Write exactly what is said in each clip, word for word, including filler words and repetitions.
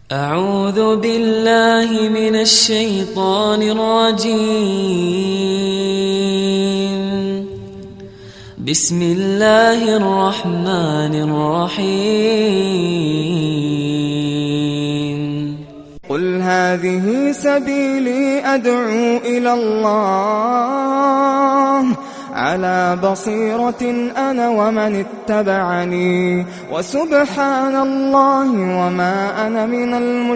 أعوذ بالله من الشيطان الرجيم بسم الله الرحمن الرحيم قل هذه سبيلي أدعو إلى الله على بصيرة أنا ومن اتبعني وسبحان الله وما أنا من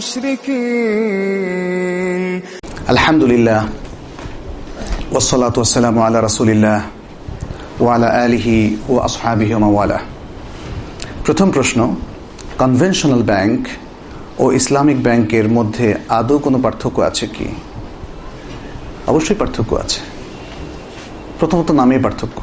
المشركين. الحمد لله والصلاة والسلام على رسول الله وعلى آله وأصحابه ومن والاه. প্রথম প্রশ্ন, conventional bank ও Islamic ব্যাংকের মধ্যে আদৌ কোনো পার্থক্য আছে কি? অবশ্যই পার্থক্য আছে। প্রথমত নামেই পার্থক্য।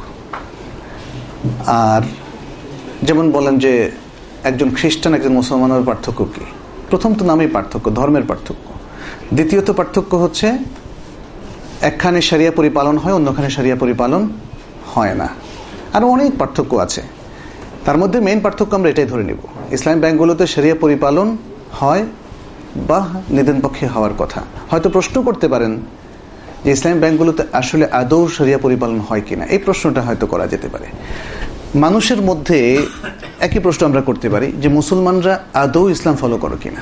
আর যেমন বলেন যে একজন খ্রিস্টান একজন মুসলমানের পার্থক্য কি? প্রথমত নামেই পার্থক্য, ধর্মের পার্থক্য। দ্বিতীয়ত পার্থক্য হচ্ছে একখানে শরিয়া পরিপালন হয়, অন্যখানে শরিয়া পরিপালন হয় না। আরো অনেক পার্থক্য আছে। তার মধ্যে মেইন পার্থক্য আমরা এটাই ধরে নিব, ইসলামিক ব্যাংকগুলোতে শরিয়া পরিপালন হয় বা নিদেন পক্ষে হওয়ার কথা। হয়তো প্রশ্ন করতে পারেন যে ইসলামিক ব্যাংকগুলোতে আসলে আদৌ শরিয়া পরিপালন হয় কিনা, এই প্রশ্নটা হয়তো করা যেতে পারে। মানুষের মধ্যে একই প্রশ্ন আমরা করতে পারি যে মুসলমানরা আদৌ ইসলাম ফলো করো কিনা,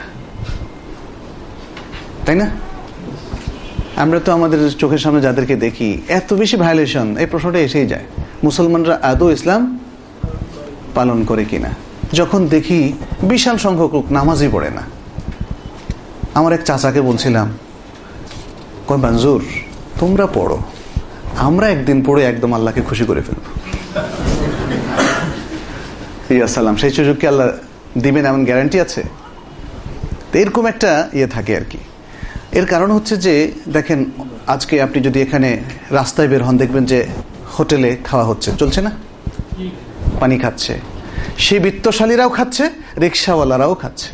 তাই না? আমরা তো আমাদের চোখের সামনে যাদেরকে দেখি এত বেশি ভায়োলেশন, এই প্রশ্নটা এসেই যায়, মুসলমানরা আদৌ ইসলাম পালন করে কিনা। যখন দেখি বিশাল সংখ্যক লোক নামাজই পড়ে না। আমার এক চাচাকে বলছিলাম, কয় বানজুর তোমরা পড়ো, আমরা একদিন পড়ে একদম আল্লাহকে খুশি করে ফেলবো। সালাম, সেই সুযোগ কি আল্লাহ দিবেন এমন গ্যারান্টি আছে? এরকম একটা ইয়ে থাকে আর কি। এর কারণ হচ্ছে যে দেখেন, আজকে আপনি যদি এখানে রাস্তায় বের হন দেখবেন যে হোটেলে খাওয়া হচ্ছে, চলছে না? পানি খাচ্ছে, সেই বিত্তশালীরাও খাচ্ছে, রিক্সাওয়ালারাও খাচ্ছে।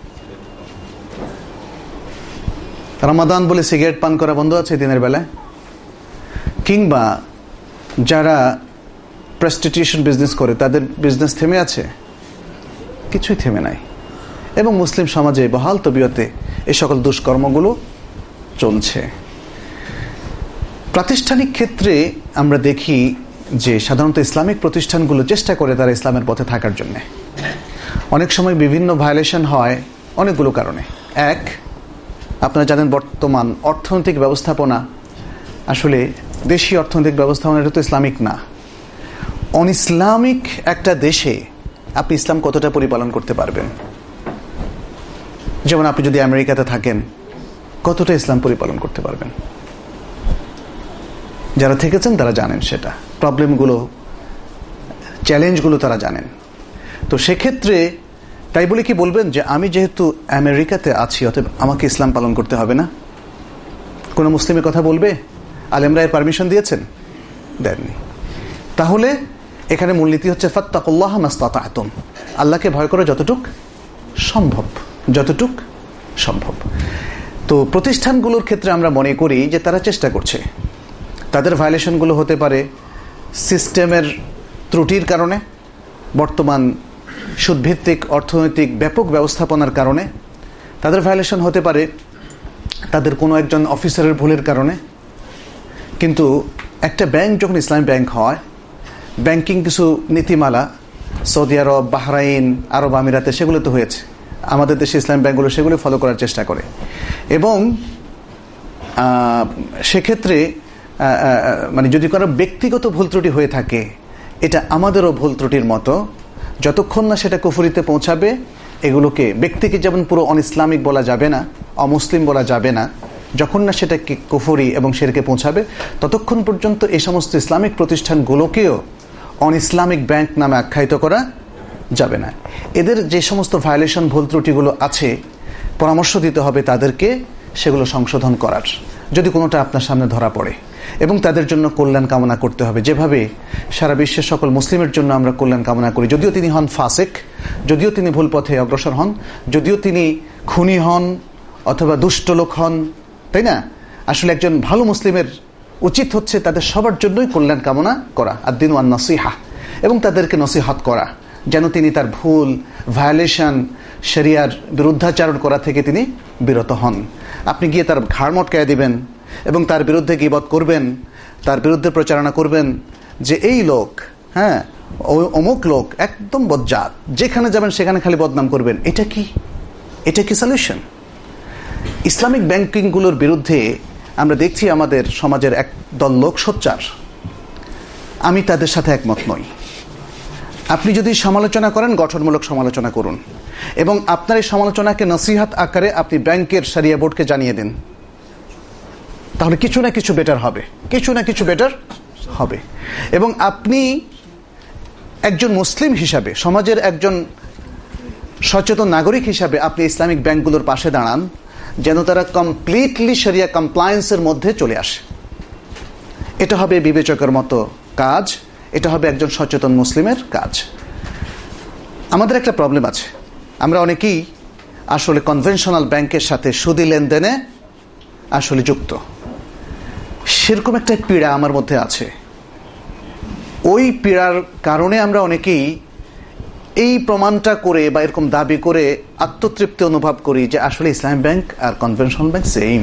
রমাদান বলে সিগারেট পান করা বন্ধ আছে দিনের বেলায়? কিংবা যারা প্রস্টিটিউশন বিজনেস করে তাদের বিজনেস থেমে আছে? কিছুই থেমে নাই। এবং মুসলিম সমাজে বহাল তবিয়তে এই সকল দুষ্কর্মগুলো চলছে। প্রাতিষ্ঠানিক ক্ষেত্রে আমরা দেখি যে সাধারণত ইসলামিক প্রতিষ্ঠানগুলো চেষ্টা করে তারা ইসলামের পথে থাকার জন্য। অনেক সময় বিভিন্ন ভায়োলেশন হয় অনেকগুলো কারণে। এক, আপনারা জানেন বর্তমান অর্থনৈতিক ব্যবস্থাপনা আসলে দেশীয় অর্থনৈতিক ব্যবস্থাপনা, এটা তো ইসলামিক না। অন ইসলামিক একটা দেশে আপনি ইসলাম কতটা পরিপালন করতে পারবেন? যেমন আপনি যদি আমেরিকাতে থাকেন, কতটা ইসলাম পরিপালন করতে পারবেন? যারা থেকেছেন তারা জানেন সেটা, প্রবলেমগুলো, চ্যালেঞ্জগুলো তারা জানেন। তো সেক্ষেত্রে তাই বলে কি বলবেন যে আমি যেহেতু আমেরিকাতে আছি অতএব আমাকে ইসলাম পালন করতে হবে না? কোন মুসলিমের কথা বলবে? আলেমরা এর পারমিশন দিয়েছেন? দেননি। তাহলে এখানে মূলনীতি হচ্ছে ফাত্তাকুল্লাহ মাসতাতা'তুম, আল্লাহকে ভয় করো যতটুক সম্ভব, যতটুক সম্ভব। তো প্রতিষ্ঠানগুলোর ক্ষেত্রে আমরা মনে করি যে তারা চেষ্টা করছে। তাদের ভায়োলেশনগুলো হতে পারে সিস্টেমের ত্রুটির কারণে, বর্তমান সুদভিত্তিক অর্থনৈতিক ব্যাপক ব্যবস্থাপনার কারণে। তাদের ভায়োলেশন হতে পারে তাদের কোনো একজন অফিসারের ভুলের কারণে। কিন্তু একটা ব্যাংক যখন ইসলামী ব্যাংক হয়, ব্যাংকিং কিছু নীতিমালা সৌদি আরব, বাহরাইন, আরব আমিরাতে সেগুলো তো হয়েছে। আমাদের দেশে ইসলামী ব্যাংকগুলো সেগুলো ফলো করার চেষ্টা করে। এবং সেক্ষেত্রে মানে যদি কারো ব্যক্তিগত ভুল ত্রুটি হয়ে থাকে, এটা আমাদেরও ভুল ত্রুটির মতো, যতক্ষণ না সেটা কুফরিতে পৌঁছাবে, এগুলোকে ব্যক্তিকে যেমন পুরো অন ইসলামিক বলা যাবে না, অমুসলিম বলা যাবে না, যখন না সেটা কুফরি এবং শিরকে পৌঁছাবে ততক্ষণ পর্যন্ত এই সমস্ত ইসলামিক প্রতিষ্ঠানগুলোকেও অন ইসলামিক ব্যাংক নামে আখ্যায়িত করা যাবে না। এদের যে সমস্ত ভায়োলেশন, ভুল ত্রুটিগুলো আছে, পরামর্শ দিতে হবে তাদেরকে সেগুলো সংশোধন করার, যদি কোনোটা আপনার সামনে ধরা পড়ে, এবং তাদের জন্য কল্যাণ কামনা করতে হবে, যেভাবে সারা বিশ্বের সকল মুসলিমের জন্য আমরা কল্যাণ কামনা করি। যদিও তিনি হন ফাসিক, যদিও তিনি ভুল পথে অগ্রসর হন, যদিও তিনি খুনি হন অথবা দুষ্ট লোক হন, তাই না? আসলে একজন ভালো মুসলিমের উচিত হচ্ছে তাদের সবার জন্যই কল্যাণ কামনা করা, আদ-দীনু আন-নাসিহা, এবং তাদেরকে নসিহত করা যেন তিনি তার ভুল, ভায়োলেশন, শরিয়ার বিরুদ্ধাচরণ করা থেকে তিনি বিরত হন। আপনি গিয়ে তার ঘাড় মটকায় দিবেন এবং তার বিরুদ্ধে গীবত করবেন, তার বিরুদ্ধে প্রচারণা করবেন যে এই লোক, হ্যাঁ অমুক লোক একদম বজ্জাত, যেখানে যাবেন সেখানে খালি বদনাম করবেন। এটা কি এটা কি সলিউশন? ইসলামিক ব্যাংকিংগুলোর বিরুদ্ধে আমরা দেখছি আমাদের সমাজের এক দল লোক সোচ্চার। আমি তাদের সাথে একমত নই। আপনি যদি সমালোচনা করেন, গঠনমূলক সমালোচনা করুন এবং আপনার এই সমালোচনাকে নসিহাত আকারে আপনি ব্যাংকের শরিয়া বোর্ডকে জানিয়ে দিন, তাহলে কিছু না কিছু বেটার হবে, কিছু না কিছু বেটার হবে। এবং আপনি একজন মুসলিম হিসাবে, সমাজের একজন সচেতন নাগরিক হিসাবে আপনি ইসলামিক ব্যাংকগুলোর পাশে দাঁড়ান, যেন তারা কমপ্লিটলি শরিয়া কমপ্লায়েন্সের মধ্যে চলে আসে। এটা হবে বিবেচকের মতো কাজ, এটা হবে একজন সচেতন মুসলিমের কাজ। আমাদের একটা প্রবলেম আছে, আমরা অনেকেই আসলে কনভেনশনাল ব্যাংকের সাথে সুদী লেনদেনে আসলে যুক্ত। সেরকম একটা পীড়া আমার মধ্যে আছে। ওই পীড়ার কারণে আমরা অনেকেই এই প্রমাণটা করে বা এরকম দাবি করে আত্মতৃপ্তি অনুভব করি যে আসলে ইসলামিক ব্যাংক আর কনভেনশনাল ব্যাংক সেম,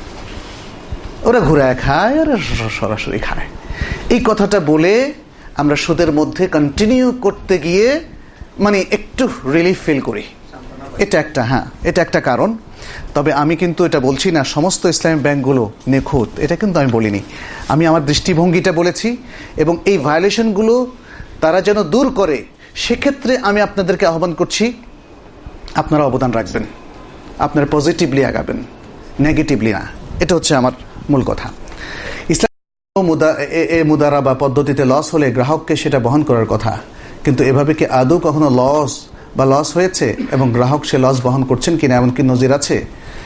ওরা ঘুরায় খায় আর সরাসরি খায়। এই কথাটা বলে আমরা সুদের মধ্যে কন্টিনিউ করতে গিয়ে মানে একটু রিলিফ ফিল করি। এটা একটা হ্যাঁ এটা একটা কারণ। তবে আমি কিন্তু এটা বলছি না সমস্ত ইসলামিক ব্যাংকগুলো নিখুঁত, এটা কিন্তু আমি বলিনি। আমি আমার দৃষ্টিভঙ্গিটা বলেছি এবং এই ভায়োলেশনগুলো তারা যেন দূর করে, সেক্ষেত্রে আমি আপনাদেরকে আহ্বান করছি আপনারা অবদান রাখবেন, আপনারা পজিটিভলি আগাবেন, নেগেটিভলি না। এটা হচ্ছে আমার মূল কথা। ইসলাম মুদারাবা পদ্ধতিতে লস হলে গ্রাহককে সেটা বহন করার কথা, কিন্তু এভাবে কি আদৌ কখনো লস বা লস হয়েছে এবং গ্রাহক সে লস বহন করছেন কিনা এমনকি নজির আছে?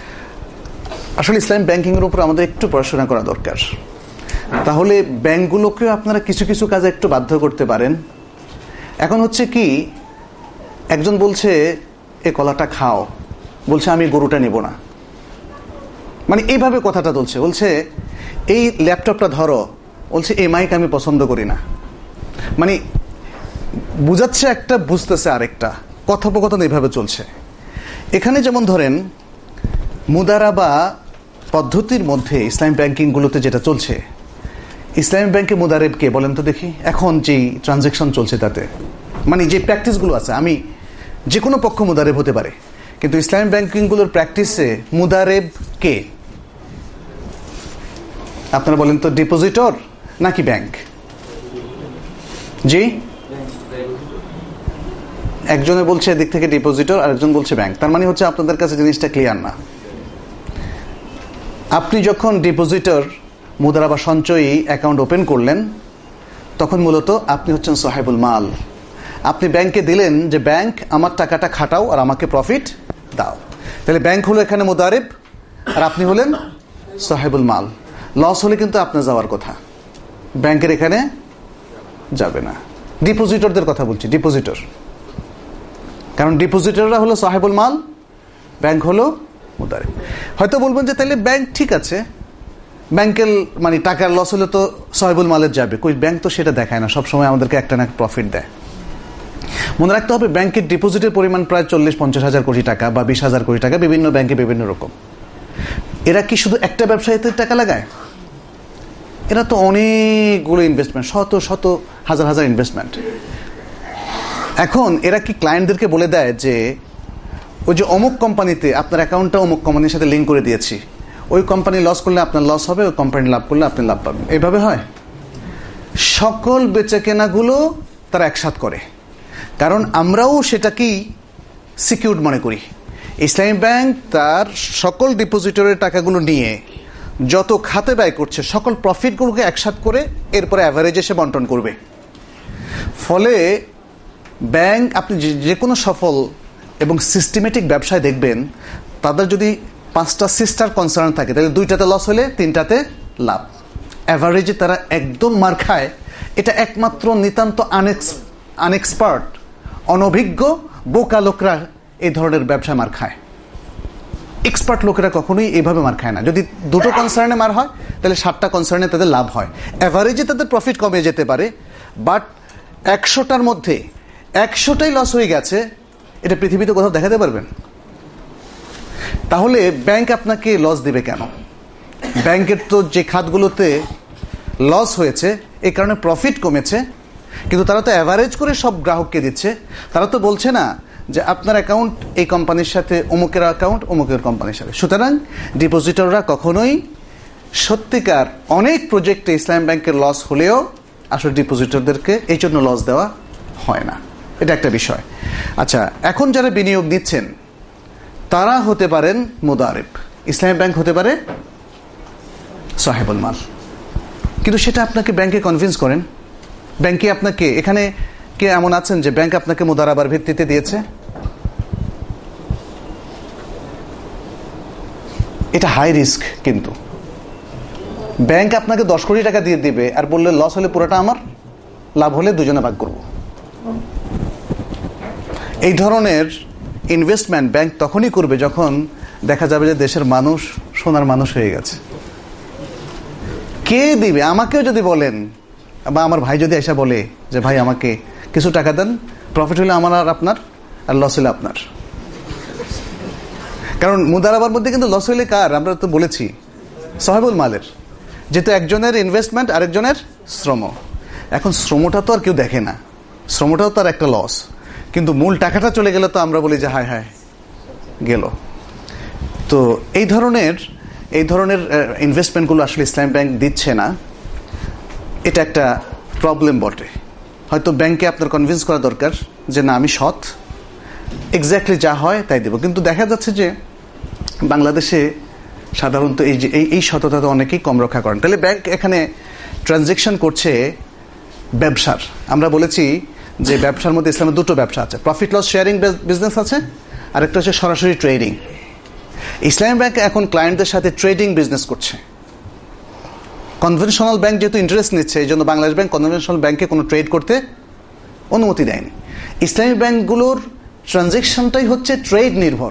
আসলে ইসলাম ব্যাংকিং এর উপর আমাদের একটু পড়াশোনা করা দরকার। তাহলে ব্যাংকগুলোকেও আপনারা কিছু কিছু কাজে একটু বাধ্য করতে পারেন। এখন হচ্ছে কি, একজন বলছে এ কলাটা খাও, বলছে আমি গরুটা নিব না, মানে এইভাবে কথাটা চলছে। বলছে এই ল্যাপটপটা ধরো, বলছে এই মাইক আমি পছন্দ করি না। মানে বুঝাচ্ছে একটা, বুঝতেছে আরেকটা, কথোপকথন এইভাবে চলছে। এখানে যেমন ধরেন মুদারাবা পদ্ধতির মধ্যে ইসলামিক ব্যাংকিং গুলোতে যেটা চলছে, ইসলামিক ব্যাংকে মুদারেব কে বলেন তো দেখি? এখন যেই ট্রানজাকশন চলছে তাতে, মানে যে প্র্যাকটিসগুলো আছে, আমি যে কোনো পক্ষ মুদারেব হতে পারে, কিন্তু ইসলামিক ব্যাংকিং গুলোর প্র্যাকটিসে মুদারেব কে? আপনারা বলেন তো, ডিপোজিটর নাকি ব্যাংক? জি, একজনে বলছে এদিক থেকে ডিপোজিটর, আরেকজন বলছে ব্যাংক। তার মানে হচ্ছে আপনাদের কাছে জিনিসটা ক্লিয়ার না। আপনি যখন ডিপোজিটর মুদারাবা সঞ্চয়ী অ্যাকাউন্ট ওপেন করলেন, তখন মূলত আপনি হচ্ছেন সাহেবুল মাল। আপনি ব্যাংকে দিলেন যে ব্যাংক আমার টাকাটা খাটাও আর আমাকে প্রফিট দাও। তাহলে ব্যাংক হলো এখানে মুদারিব আর আপনি হলেন সাহেবুল মাল। লস হলে কিন্তু আপনার যাওয়ার কথা, ব্যাংকের এখানে যাবে না। ডিপোজিটরদের কথা বলছি, ডিপোজিটর, কারণ ডিপোজিটররা হলো সাহেবুল মাল, ব্যাংক হলো মুদারিব। হয়তো বলবেন যে তাহলে ব্যাংক ঠিক আছে, ব্যাংকের মানে টাকার লস হলে তো সাহেবুল মালের যাবে, কই ব্যাংক তো সেটা দেখায় না, সবসময় আমাদেরকে একটা না প্রফিট দেয়। মনে রাখতে হবে ব্যাংকের ডিপোজিটের পরিমাণ প্রায় চল্লিশ পঞ্চাশ হাজার কোটি টাকা বা বিশ হাজার কোটি টাকা, বিভিন্ন ব্যাংকে বিভিন্ন রকম। এরা কি শুধু একটা ব্যবসায়ীতে টাকা লাগায়? এরা তো অনেকগুলো ইনভেস্টমেন্ট, শত শত হাজার হাজার ইনভেস্টমেন্ট। এখন এরা কি ক্লায়েন্টদেরকে বলে দেয় যে ওই যে অমুক কোম্পানিতে আপনার অ্যাকাউন্টটা অমুক কোম্পানির সাথে লিঙ্ক করে দিয়েছি, ওই কোম্পানি লস করলে আপনার লস হবে, ওই কোম্পানি লাভ করলে আপনি লাভ পাবেন? এইভাবে হয়? সকল বেচাকেনাগুলো তারা একসাথ করে, কারণ আমরাও সেটাকেই সিকিউরড মনে করি। ইসলামী ব্যাংক তার সকল ডিপোজিটরের টাকাগুলো নিয়ে যত খাতে ব্যয় করছে সকল প্রফিটগুলোকে একসাথ করে এরপরে অ্যাভারেজ এসে বন্টন করবে। ফলে ব্যাংক, আপনি যে কোনো সফল এবং সিস্টেমেটিক ব্যবসায় দেখবেন, তাদের যদি পাঁচটা সিস্টার কনসার্ন থাকে, তাহলে দুইটাতে লস হলে তিনটাতে লাভ। অ্যাভারেজে তারা একদম মার খায়। এটা একমাত্র নিতান্ত আনএক্সপার্ট, অনভিজ্ঞ বোকা লোকরা এই ধরনের ব্যবসা মার খায়। এক্সপার্ট লোকেরা কখনোই এইভাবে মার খায় না। যদি দুটো কনসার্নে মার হয়, তাহলে সাতটা কনসার্নে তাদের লাভ হয়। অ্যাভারেজে তাদের প্রফিট কমে যেতে পারে, বাট একশোটার মধ্যে একশোটাই লস হয়ে গেছে, এটা পৃথিবীতে কোথাও দেখাতে পারবেন? তাহলে ব্যাংক আপনাকে লস দিবে কেন? ব্যাংকের তো যে খাতগুলোতে লস হয়েছে এই কারণে প্রফিট কমেছে, কিন্তু তারা তো অ্যাভারেজ করে সব গ্রাহককে দিচ্ছে। তারা তো বলছে না যে আপনার অ্যাকাউন্ট এই কোম্পানির সাথে অমুকের অ্যাকাউন্ট অমুকের কোম্পানির সাথে। সুতরাং ডিপোজিটররা কখনোই সত্যিকার অনেক প্রজেক্টে ইসলাম ব্যাংকের লস হলেও আসলে ডিপোজিটরদেরকে এই জন্য লস দেওয়া হয় না। এটা একটা বিষয়। আচ্ছা, এখন যারা বিনিয়োগ দিচ্ছেন তারা হতে পারেন মুদারিব, ইসলামী ব্যাংক হতে পারে সাহেবুল মাল, কিন্তু সেটা আপনাকে ব্যাংকে কনভিন্স করেন। ব্যাংকে আপনাকে, এখানে কে এমন আছেন যে ব্যাংক আপনাকে মুদারাবার ভিত্তিতে দিয়েছে? এটা হাই রিস্ক। কিন্তু ব্যাংক আপনাকে দশ কোটি টাকা দিয়ে দিবে আর বললে লস হলে পুরোটা আমার, লাভ হলে দুজনে ভাগ করব। এই ধরনের ইনভেস্টমেন্ট ব্যাংক তখনই করবে যখন দেখা যাবে যে দেশের মানুষ সোনার মানুষ হয়ে গেছে। কে দিবে? আমাকেও যদি বলেন বা আমার ভাই যদি এসে বলে যে ভাই আমাকে কিছু টাকা দেন, প্রফিট হলে আমার আর আপনার, আর লস হলে আপনার। কারণ মুদারাবার মধ্যে কিন্তু লস হলে কার? আমরা তো বলেছি সাহেবুল মালের, যেহেতু একজনের ইনভেস্টমেন্ট আরেকজনের শ্রম। এখন শ্রমটা তো আর কেউ দেখে না, শ্রমটাও তার একটা লস, কিন্তু মূল টাকাটা চলে গেলে তো আমরা বলি যে হায় হায় গেল। তো এই ধরনের এই ধরনের ইনভেস্টমেন্টগুলো আসলে ইসলামী ব্যাংক দিচ্ছে না। এটা একটা প্রবলেম বটে। হয়তো ব্যাংকে আপনার কনভিন্স করা দরকার যে না আমি সৎ, এক্স্যাক্টলি যা হয় তাই দেব। কিন্তু দেখা যাচ্ছে যে বাংলাদেশে সাধারণত এই যে এই সততা তো অনেকেই কম রক্ষা করেন। তাহলে ব্যাংক এখানে ট্রানজেকশন করছে ব্যবসার। আমরা বলেছি যে ব্যবসার মধ্যে ইসলামের দুটো ব্যবসা আছে, প্রফিট লস শেয়ারিং বিজনেস আছে, আর একটা হচ্ছে সরাসরি ট্রেডিং। ইসলামী ব্যাংক এখন ক্লায়েন্টদের সাথে ট্রেডিং বিজনেস করছে। কনভেনশনাল ব্যাংক যেহেতু ইন্টারেস্ট নিচ্ছে, এই জন্য বাংলাদেশ ব্যাংক কনভেনশনাল ব্যাংকে কোনো ট্রেড করতে অনুমতি দেয়নি। ইসলামী ব্যাংকগুলোর ট্রানজেকশনটাই হচ্ছে ট্রেড নির্ভর।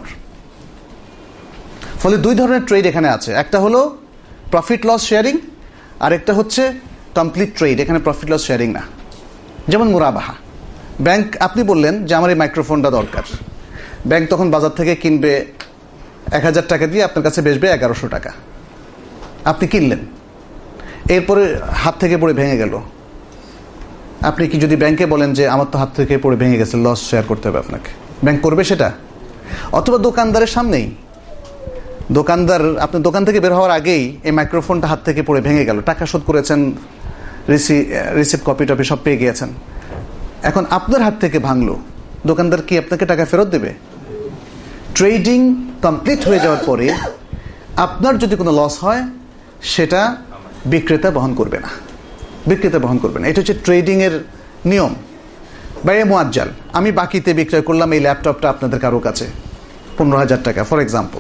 ফলে দুই ধরনের ট্রেড এখানে আছে, একটা হলো প্রফিট লস শেয়ারিং, আর একটা হচ্ছে কমপ্লিট ট্রেড, এখানে প্রফিট লস শেয়ারিং না। যেমন মুরাবাহা, ব্যাংক আপনি বললেন যে আমার এই মাইক্রোফোনটা দরকার, ব্যাংক তখন বাজার থেকে কিনবে এক হাজার টাকা দিয়ে, আপনার কাছে বেচবে এগারোশো টাকা। আপনি কিনলেন, এরপরে হাত থেকে পড়ে ভেঙে গেল। আপনি কি যদি ব্যাংকে বলেন যে আমার তো হাত থেকে পড়ে ভেঙে গেছে, লস শেয়ার করতে হবে আপনাকে, ব্যাংক করবে সেটা? অথবা দোকানদারের সামনেই, দোকানদার আপনি দোকান থেকে বের হওয়ার আগেই এই মাইক্রোফোনটা হাত থেকে পড়ে ভেঙে গেল, টাকা শোধ করেছেন, রিসিপ্ট কপি টপি সব পেয়ে গিয়েছেন, এখন আপনার হাত থেকে ভাঙলো, দোকানদার কি আপনাকে টাকা ফেরত দেবে? ট্রেডিং কমপ্লিট হয়ে যাওয়ার পরে আপনার যদি কোনো লস হয় সেটা বিক্রেতা বহন করবে না, বিক্রেতা বহন করবে না। এটা হচ্ছে ট্রেডিং এর নিয়ম। বাইরে মুআজ্জাল, আমি বাকিতে বিক্রয় করলাম এই ল্যাপটপটা আপনাদের কারো কাছে পনেরো হাজার টাকা ফর এক্সাম্পল,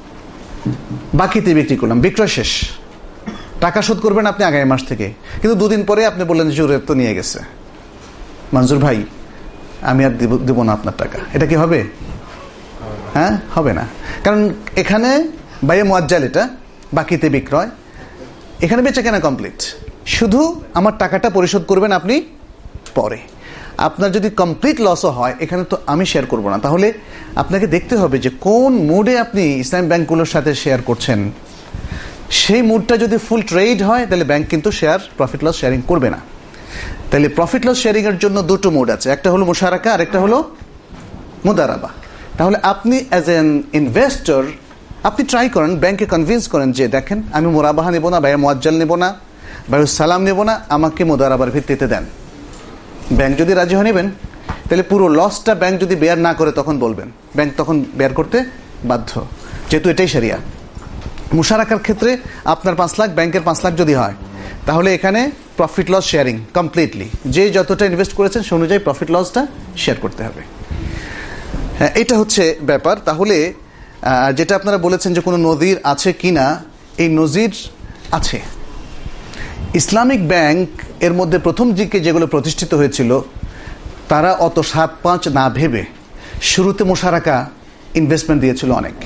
বাকিতে বিক্রি করলাম, বিক্রয় শেষ, টাকা শোধ করবেন আপনি আগামী মাস থেকে। কিন্তু দুদিন পরে আপনি বললেন জোরে তো নিয়ে গেছে মঞ্জুর ভাই, আমি আর দেব না আপনার টাকা, এটা কি হবে? হ্যাঁ, হবে না। কারণ এখানে বাইরে মুআজ্জাল, এটা বাকিতে বিক্রয়, এখানে বেচা কেনা কমপ্লিট, শুধু আমার টাকাটা পরিশোধ করবেন আপনি পরে। আপনার যদি কমপ্লিট লসও হয় এখানে তো আমি শেয়ার করব না। তাহলে আপনাকে দেখতে হবে যে কোন মুডে আপনি ইসলামী ব্যাংকগুলোর সাথে শেয়ার করছেন। সেই মুডটা যদি ফুল ট্রেড হয় তাহলে ব্যাংক কিন্তু শেয়ার প্রফিট লস শেয়ারিং করবে না। তাহলে প্রফিট লস শেয়ারিং এর জন্য দুটো মুড আছে, একটা হলো মুশারাকা আর একটা হলো মুদারাবা। তাহলে আপনি অ্যাজ এন ইনভেস্টর আপনি ট্রাই করেন, ব্যাংকে কনভিন্স করেন যে দেখেন আমি মুরাবাহা নেব না, বাইরে মুআজ্জাল নেব না, বাইরে সালাম নেব না, আমাকে মুদারাবার ভিত্তিতে দেন। ব্যাংক যদি রাজি হয় নেবেন, তাহলে পুরো লসটা ব্যাংক যদি বেয়ার না করে তখন বলবেন, ব্যাংক তখন বেয়ার করতে বাধ্য, যেহেতু এটাই শরিয়া। মুশারাকার ক্ষেত্রে আপনার পাঁচ লাখ, ব্যাংকের পাঁচ লাখ যদি হয় তাহলে এখানে প্রফিট লস শেয়ারিং কমপ্লিটলি, যে যতটা ইনভেস্ট করেছেন সে অনুযায়ী প্রফিট লসটা শেয়ার করতে হবে। হ্যাঁ, এটা হচ্ছে ব্যাপার। তাহলে যেটা আপনারা বলেছেন যে কোনো নজির আছে কিনা, এই নজির আছে। ইসলামিক ব্যাংক এর মধ্যে প্রথম দিকে যেগুলো প্রতিষ্ঠিত হয়েছিল তারা অত সাত পাঁচ না ভেবে শুরুতে মুশারাকা ইনভেস্টমেন্ট দিয়েছিল অনেক,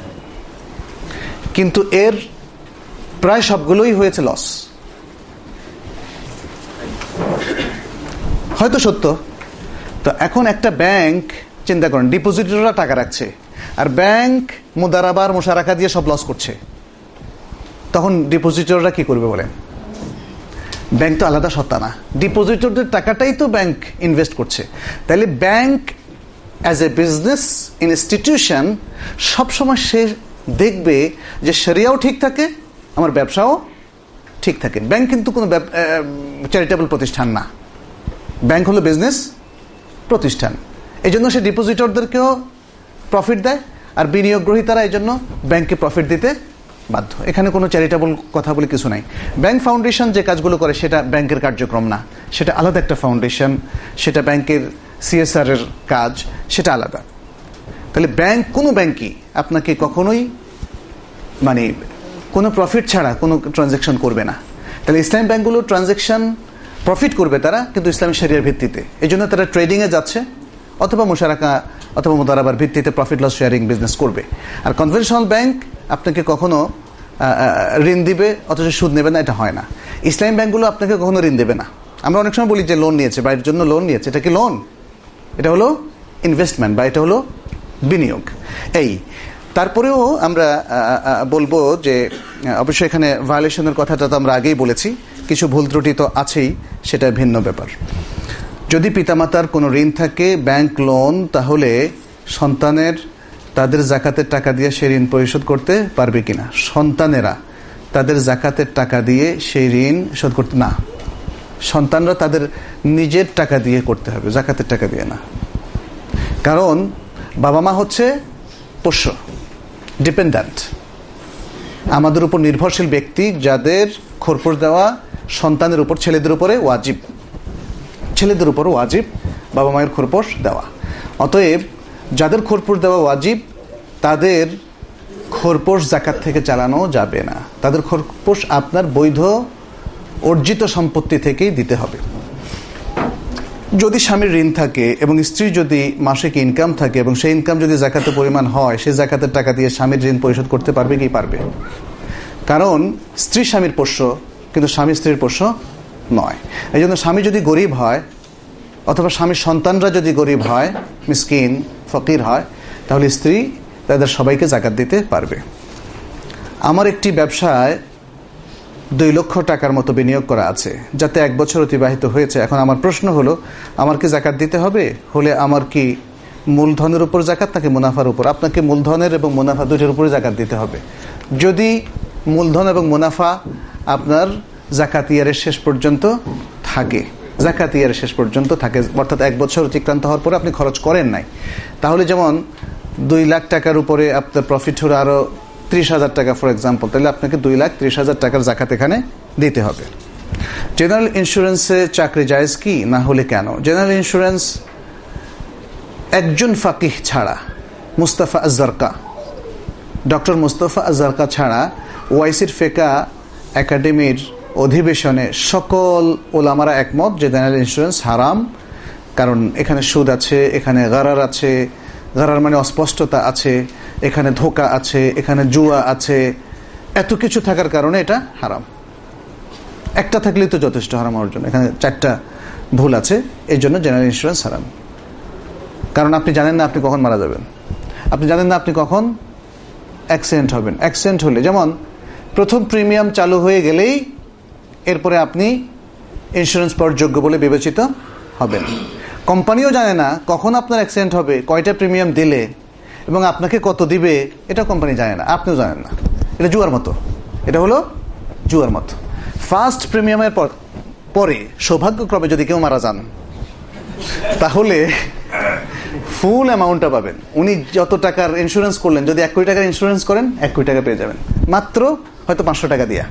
কিন্তু এর প্রায় সবগুলোই হয়েছে লস। হয়তো সত্য। তো এখন একটা ব্যাংক চিন্তা করেন, ডিপোজিটররা টাকা রাখছে আর ব্যাংক মুদারাবার মুশারাকা দিয়ে সব লস করছে, তখন ডিপোজিটররা কি করবে বলেন? ব্যাংক তো আলাদা সত্তা না, ডিপোজিটরদের টাকাটাই তো ব্যাংক ইনভেস্ট করছে। তাহলে bank as a business institution সবসময় সে দেখবে যে শরিয়াও ঠিক থাকে, আমার ব্যবসাও ঠিক থাকে। ব্যাংক কিন্তু কোনো চ্যারিটেবল প্রতিষ্ঠান না, ব্যাংক হলো বিজনেস প্রতিষ্ঠান। এই জন্য সে ডিপোজিটরদেরকেও প্রফিট দেয়, আর বিনিয়োগ গ্রহীতারা এই জন্য ব্যাংকে প্রফিট দিতে বাধ্য। এখানে কোনো চ্যারিটেবল কথা বলে কিছু নাই। ব্যাংক ফাউন্ডেশন যে কাজগুলো করে সেটা ব্যাংকের কার্যক্রম না, সেটা আলাদা একটা ফাউন্ডেশন, সেটা ব্যাংকের সিএসআর এর কাজ, সেটা আলাদা। তাহলে ব্যাংক, কোনো ব্যাংকই আপনাকে কখনোই মানে কোনো প্রফিট ছাড়া কোনো ট্রানজ্যাকশন করবে না। তাহলে ইসলামী ব্যাংকগুলো ট্রানজ্যাকশন প্রফিট করবে তারা, কিন্তু ইসলামী শরিয়ার ভিত্তিতে। এই জন্য তারা ট্রেডিংয়ে যাচ্ছে অথবা মুশারাকা অথবা মুদারাবার ভিত্তিতে প্রফিট লস শেয়ারিং বিজনেস করবে। আর কনভেনশনাল ব্যাংক আপনাকে কখনো ঋণ দিবে অথচ সুদ নেবে না, এটা হয় না। ইসলামী ব্যাংকগুলো আপনাকে কখনো ঋণ দেবে না। আমরা অনেক সময় বলি যে লোন নিয়েছে, বাড়ির জন্য লোন নিয়েছে, এটা কি লোন? এটা হলো ইনভেস্টমেন্ট বা এটা হলো বিনিয়োগ। এই তারপরেও আমরা বলবো যে অবশ্যই এখানে ভায়োলেশনের কথাটা তো আমরা আগেই বলেছি, কিছু ভুল ত্রুটি তো আছেই, সেটা ভিন্ন ব্যাপার। যদি পিতামাতার কোনো ঋণ থাকে, ব্যাংক লোন, তাহলে সন্তানের তাদের জাকাতের টাকা দিয়ে সেই ঋণ পরিশোধ করতে পারবে কিনা? সন্তানেরা তাদের জাকাতের টাকা দিয়ে সেই ঋণ শোধ করতে না, সন্তানরা তাদের নিজের টাকা দিয়ে করতে হবে, জাকাতের টাকা দিয়ে না। কারণ বাবা মা হচ্ছে পোষ্য, ডিপেন্ডেন্ট, আমাদের উপর নির্ভরশীল ব্যক্তি, যাদের খোরপোশ দেওয়া সন্তানের উপর, ছেলেদের উপরে ওয়াজিব, ছেলেদের উপর ওয়াজিব বাবা মায়ের খোরপোশ দেওয়া। অতএব যাদের খোরপোশ দেওয়া ওয়াজিব, তাদের খোরপোশ জাকাত থেকে চালানো যাবে না। তাদের খোরপোশ আপনার বৈধ অর্জিত সম্পত্তি থেকেই দিতে হবে। যদি স্বামীর ঋণ থাকে এবং স্ত্রীর যদি মাসিক ইনকাম থাকে এবং সেই ইনকাম যদি জাকাতের পরিমাণ হয়, সেই জাকাতের টাকা দিয়ে স্বামীর ঋণ পরিশোধ করতে পারবে কি? পারবে। কারণ স্ত্রী স্বামীর পোষ্য, কিন্তু স্বামী স্ত্রীর পোষ্য নয়। এই জন্য স্বামী যদি গরিব হয় অথবা স্বামীর সন্তানরা যদি গরিব হয়, মিসকিন ফকির হয়, তাহলে স্ত্রী তাদের সবাইকে জাকাত দিতে পারবে। আমার একটি ব্যবসায় দুই লক্ষ টাকার মতো বিনিয়োগ করা আছে, যাতে এক বছর অতিবাহিত হয়েছে। এখন আমার প্রশ্ন হলো, আমার কি জাকাত দিতে হবে? হলে আমার কি মূলধনের উপর জাকাত নাকি মুনাফার উপর? আপনাকে মূলধনের এবং মুনাফা দুইটার উপরে জাকাত দিতে হবে। যদি মূলধন এবং মুনাফা আপনার জাকাত ইয়ারের শেষ পর্যন্ত থাকে, জাকাত ইয়ারের শেষ পর্যন্ত থাকে, অর্থাৎ এক বছর অতিক্রান্ত হওয়ার পরে আপনি খরচ করেন নাই, তাহলে যেমন দুই লাখ টাকার উপরে আপনার প্রফিট হলো আরো ত্রিশ হাজার টাকা ফর এক্সাম্পল, তাহলে আপনাকে দুই লাখ ত্রিশ হাজার টাকার জাকাত এখানে দিতে হবে। জেনারেল ইন্স্যুরেন্সে চাকরি জায়েজ কি? না হলে কেন? জেনারেল ইন্স্যুরেন্স একজন ফাকিহ ছাড়া, Mustafa Az Zarqa, doctor Mustafa Az Zarqa ছাড়া ওয়াইসির ফেকা একাডেমির অধিবেশনে সকল ওলামারা একমত যে জেনারেল ইন্স্যুরেন্স হারাম। কারণ এখানে সুদ আছে, এখানে গারার আছে, গারার মানে অস্পষ্টতা আছে, এখানে ধোকা আছে, এখানে জুয়া আছে, এত কিছু থাকার কারণে এটা হারাম। একটা থাকলেই তো যথেষ্ট হারাম হওয়ার জন্য, এখানে চারটা ভুল আছে, এই জন্য জেনারেল ইন্স্যুরেন্স হারাম। কারণ আপনি জানেন না আপনি কখন মারা যাবেন, আপনি জানেন না আপনি কখন অ্যাক্সিডেন্ট হবেন। অ্যাক্সিডেন্ট হলে যেমন প্রথম প্রিমিয়াম চালু হয়ে গেলেই এরপরে আপনি ইন্স্যুরেন্স পাওয়ার যোগ্য বলে বিবেচিত হবেন। কোম্পানিও জানে না কখন আপনার অ্যাক্সিডেন্ট হবে, কয়টা প্রিমিয়াম দিলে এবং আপনাকে কত দিবে, এটা কোম্পানি জানে না, আপনিও জানেন না। এটা জুয়ার মতো, এটা হলো জুয়ার মতো। ফার্স্ট প্রিমিয়ামের পর পরে সৌভাগ্যক্রমে যদি কেউ মারা যান, তাহলে ফুল অ্যামাউন্টটা পাবেন। উনি যত টাকার ইন্স্যুরেন্স করলেন, যদি এক কোটি টাকার ইন্স্যুরেন্স করেন, এক কোটি টাকা পেয়ে যাবেন মাত্র হয়তো পাঁচশো টাকা দিয়া।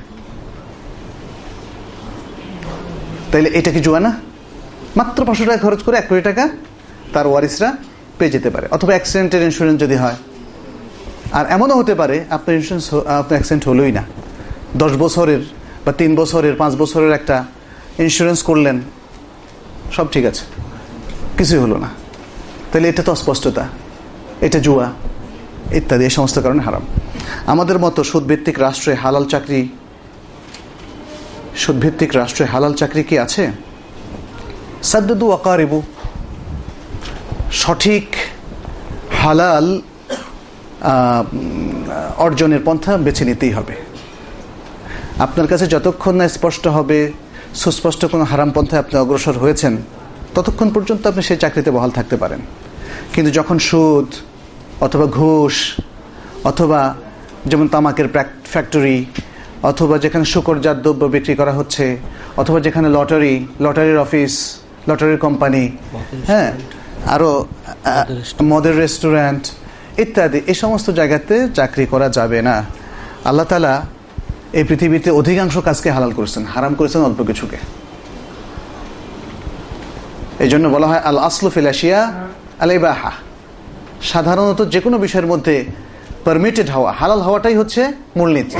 তাইলে এটা কি জুয়া না? মাত্র পাঁচশো টাকা খরচ করে এক কোটি টাকা তার ওয়ারিসরা পেয়ে যেতে পারে। অথবা অ্যাক্সিডেন্টের ইন্স্যুরেন্স যদি হয়, আর এমনও হতে পারে আপনার ইন্স্যুরেন্স আপনার অ্যাক্সিডেন্ট হলোই না, দশ বছরের বা তিন বছরের পাঁচ বছরের একটা ইন্স্যুরেন্স করলেন, সব ঠিক আছে, কিছুই হলো না, তাহলে এটা তো অস্পষ্টতা, এটা জুয়া ইত্যাদি, এই সমস্ত কারণে হারাম। আমাদের মতো সুদভিত্তিক রাষ্ট্রে হালাল চাকরি সুদভিত্তিক রাষ্ট্রে হালাল চাকরি কি আছে? সাদ্দুদু ওয়াকারিবু, সঠিক হালাল অর্জনের পন্থা বেছে নিতেই হবে। আপনার কাছে যতক্ষণ না স্পষ্ট হবে, সুস্পষ্ট কোনো হারাম পন্থায় আপনি অগ্রসর হয়েছেন, ততক্ষণ পর্যন্ত আপনি সেই চাকরিতে বহাল থাকতে পারেন। কিন্তু যখন সুদ অথবা ঘুষ অথবা যেমন তামাকের ফ্যাক্টরি অথবা যেখানে শুকরজাত দ্রব্য বিক্রি করা হচ্ছে অথবা যেখানে লটারি লটারির অফিস, লটারির কোম্পানি, হ্যাঁ, আরো মদের রেস্টুরেন্ট ইত্যাদি, এই সমস্ত জায়গাতে চাকরি করা যাবে না। আল্লাহ তাআলা এই পৃথিবীতে অধিকাংশ কাজকে হালাল করেছেন, হারাম করেছেন অল্প কিছুকে। এই জন্য বলা হয় আল আসলু ফিল আশিয়া আল ইবাহা। সাধারণত যে কোনো বিষয়ের মধ্যে পারমিটেড হওয়া, হালাল হওয়াটাই হচ্ছে মূলনীতি।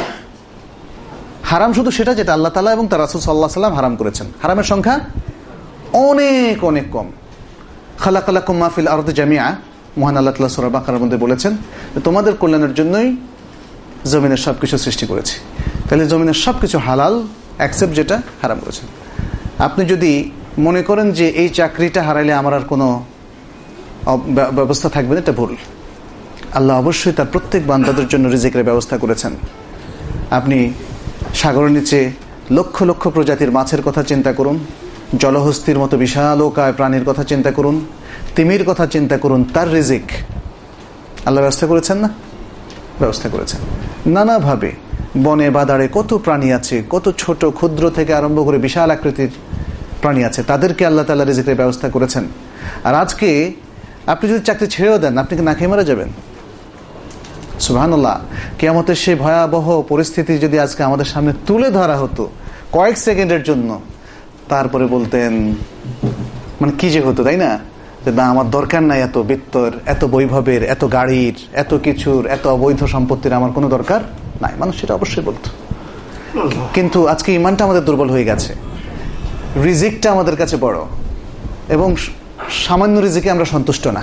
হারাম শুধু সেটা যেটা আল্লাহ তাআলা এবং তার রাসূল সাল্লাল্লাহু আলাইহি ওয়াসাল্লাম হারাম করেছেন। হারামের সংখ্যা অনেক অনেক কম। খালাকালাকুম মা ফিল আরদি জামিআ, মহান আল্লাহ তাআলা সূরা বাকারার মধ্যে বলেছেন তোমাদের কল্যাণের জন্যই জমিনের সবকিছু সৃষ্টি করেছি। তাহলে জমিনের সবকিছু হালাল এক্সেপ্ট যেটা হারাম করেছেন। আপনি যদি মনে করেন যে এই চাকরিটা হারাইলে আমার আর কোনো ব্যবস্থা থাকবে না, এটা ভুল। আল্লাহ অবশ্যই তার প্রত্যেক বান্দাদের জন্য রিজিকের ব্যবস্থা করেছেন। আপনি সাগরের নিচে লক্ষ লক্ষ প্রজাতির মাছের কথা চিন্তা করুন, জলহস্তির মতো বিশালকায় প্রাণীর কথা চিন্তা করুন, তিমির কথা চিন্তা করুন, তার রিজিক আল্লাহ ব্যবস্থা করেছেন না? ব্যবস্থা করেছেন নানাভাবে। বনে বাদারে কত প্রাণী আছে, কত ছোট ক্ষুদ্র থেকে আরম্ভ করে বিশাল আকৃতির প্রাণী আছে, তাদেরকে আল্লাহ তাআলা রিজিকের ব্যবস্থা করেছেন। আর আজকে আপনি যদি চাকরি ছেড়েও দেন, আপনি কি না খেয়ে মারা যাবেন? সুবহানাল্লাহ। কিয়ামতের সেই ভয়াবহ পরিস্থিতি যদি আজকে আমাদের সামনে তুলে ধরা হতো কয়েক সেকেন্ডের জন্য, তারপরে বলতেন মানে কি যে হতো, তাই না? যে না, আমার দরকার নাই এত বিত্তর, এত বৈভবের, এত গাড়ির, এত কিছুর, এত অবৈধ সম্পত্তির আমার কোনো দরকার নাই। মানুষ সেটা অবশ্যই বলতো। কিন্তু আজকে ইমানটা আমাদের দুর্বল হয়ে গেছে, রিজিকটা আমাদের কাছে বড়, এবং সামান্য রিজিকে আমরা সন্তুষ্ট না।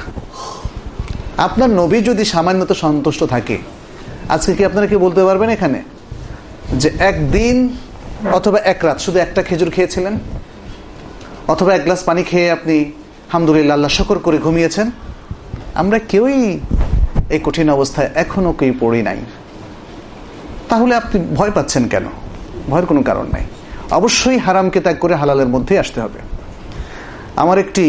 আপনার নবী যদি সামান্যত সন্তুষ্ট থাকে, আজকে কি আপনারা কি বলতে পারবেন এখানে যে একদিন অথবা এক রাত শুধু একটা খেজুর খেয়েছিলেন অথবা এক গ্লাস পানি খেয়ে আপনি আলহামদুলিল্লাহ আল্লাহ শুকর করে ঘুমিয়েছেন? আমরা কেউই এই কঠিন অবস্থায় এখনো কেউ পড়ি নাই। তাহলে আপনি ভয় পাচ্ছেন কেন? ভয়ের কোনো কারণ নাই। অবশ্যই হারামকে ত্যাগ করে হালালের মধ্যে আসতে হবে। আমার একটি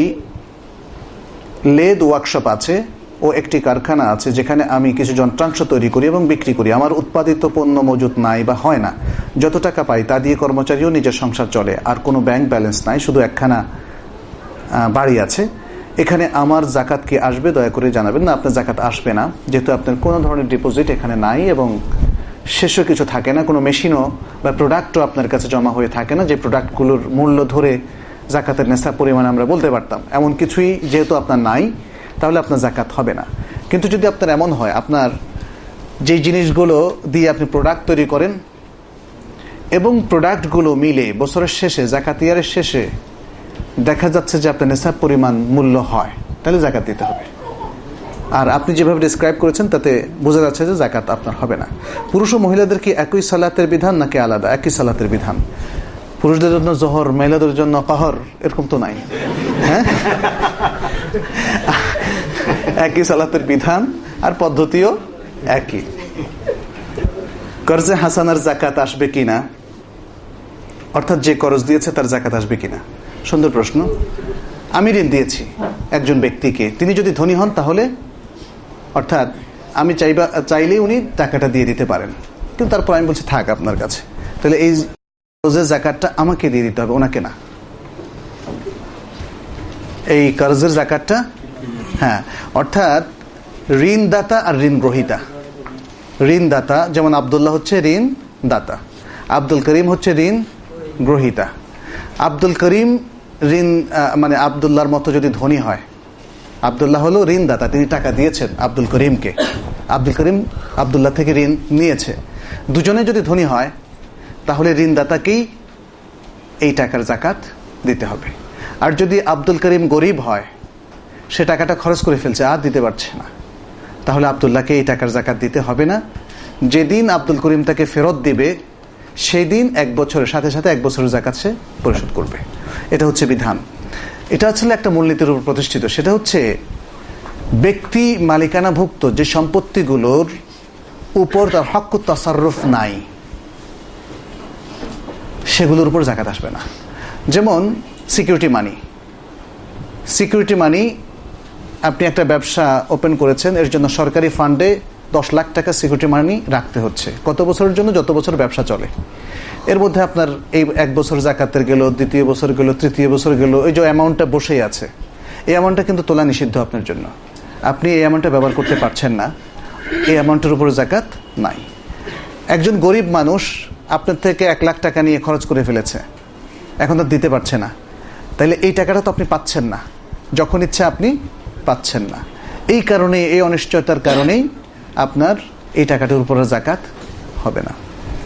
লেদ ওয়ার্কশপ আছে ও একটি কারখানা আছে যেখানে আমি কিছু যন্ত্রাংশ তৈরি করি এবং বিক্রি করি। আমার উৎপাদিত পণ্য মজুত নাই বা হয় না, যত টাকা পাই তা দিয়ে কর্মচারীও নিজের সংসার চলে। আর কোনো ব্যাংক ব্যালেন্স নাই, শুধু একখানা বাড়ি আছে। এখানে আমার জাকাত কি আসবে? দয়া করে জানাবেন। না, আপনার জাকাত আসবে না, যেহেতু আপনার কোনো ধরনের ডিপোজিট এখানে নাই এবং শেষও কিছু থাকে না, কোনো মেশিনও বা প্রোডাক্টও আপনার কাছে জমা হয়ে থাকে না যে প্রোডাক্টগুলোর মূল্য ধরে জাকাতের নেশাব পরিমাণ আমরা বলতে পারতাম। এমন কিছুই যেহেতু আপনার নাই, তাহলে আপনার জাকাত হবে না। কিন্তু যদি আপনার এমন হয় আপনার যে জিনিসগুলো দিয়ে আপনি প্রোডাক্ট তৈরি করেন এবং প্রোডাক্টগুলো মিলে বছরের শেষে, জাকাত ইয়ারের শেষে দেখা যাচ্ছে যে আপনার নেশাব পরিমাণ মূল্য হয়, তাহলে জাকাত দিতে হবে। আর আপনি যেভাবে ডিসক্রাইব করেছেন তাতে বোঝা যাচ্ছে যে জাকাত আপনার হবে না। পুরুষ ও মহিলাদের কি একই সালাতের বিধান নাকি আলাদা? একই সালাতের বিধান। পুরুষদের জন্য জোহর, মহিলাদের জন্য কাহর, এরকম তো নাই। হ্যাঁ, একই সালাতের বিধান আর পদ্ধতিও একই। কর্জে হাসানার জাকাত আসবে কিনা, অর্থাৎ যে কর্জ দিয়েছে তার জাকাত আসবে কিনা, সুন্দর প্রশ্ন। আমি ঋণ দিয়েছি একজন ব্যক্তিকে, তিনি যদি ধনী হন তাহলে, অর্থাৎ আমি চাইবা চাইলেই উনি টাকাটা দিয়ে দিতে পারেন, কিন্তু তারপর আমি বলছি থাক আপনার কাছে, তাহলে এই কর্জের জাকাতটা আমাকে দিয়ে দিতে হবে, ওনাকে না। এই কর্জের জাকাতটা, হ্যাঁ, অর্থাৎ ঋণদাতা আর ঋণ গ্রহীতা। ঋণদাতা যেমন আব্দুল্লাহ হচ্ছে ঋণ দাতা, আব্দুল করিম হচ্ছে ঋণ গ্রহীতা। আব্দুল করিম ঋণ মানে আব্দুল্লাহর মতো যদি ধনী হয়, আব্দুল্লাহ হলো ঋণদাতা, তিনি টাকা দিয়েছেন আব্দুল করিমকে, আব্দুল করিম আব্দুল্লাহ থেকে ঋণ নিয়েছে। দুজনে যদি ধনী হয় তাহলে ঋণদাতাকেই এই টাকার জাকাত দিতে হবে। আর যদি আব্দুল করিম গরিব হয়, সে টাকাটা খরচ করে ফেলছে, আর দিতে পারছে না, তাহলে আব্দুল্লাহকে এই টাকার জাকাত দিতে হবে না। যেদিন আব্দুল করিম তাকে ফেরত দিবে সেই দিন এক বছরের সাথে সাথে এক বছরের জাকাত সে পরিশোধ করবে। এটা হচ্ছে বিধান। এটা আসলে একটা মূলনীতির উপর প্রতিষ্ঠিত। সেটা হচ্ছে ব্যক্তি মালিকানাভুক্ত যে সম্পত্তিগুলোর উপর তার হক তাসাররুফ নাই, সেগুলোর উপর যাকাত আসবে না। যেমন সিকিউরিটি মানি। সিকিউরিটি মানি, আপনি একটা ব্যবসা ওপেন করেছেন, এর জন্য সরকারি ফান্ডে দশ লাখ টাকা সিকিউরিটি মানি রাখতে হচ্ছে। কত বছরের জন্য? যত বছর ব্যবসা চলে। এর মধ্যে আপনার এই এক বছর জাকাতের গেল, দ্বিতীয় বছর গেল, তৃতীয় বছর গেল, এই যে অ্যামাউন্টটা বসেই আছে, এই অ্যামাউন্টটা কিন্তু তোলা নিষিদ্ধ আপনার জন্য। আপনি এই অ্যামাউন্টটা ব্যবহার করতে পারছেন না, এই অ্যামাউন্টের উপর জাকাত নাই। একজন গরিব মানুষ আপনার থেকে এক লাখ টাকা নিয়ে খরচ করে ফেলেছে, এখন তো দিতে পারছে না, তাইলে এই টাকাটা তো আপনি পাচ্ছেন না, যখন ইচ্ছা আপনি পাচ্ছেন না। এই কারণে, এই অনিশ্চয়তার কারণেই আপনার এই টাকাটির উপরে জাকাত হবে না।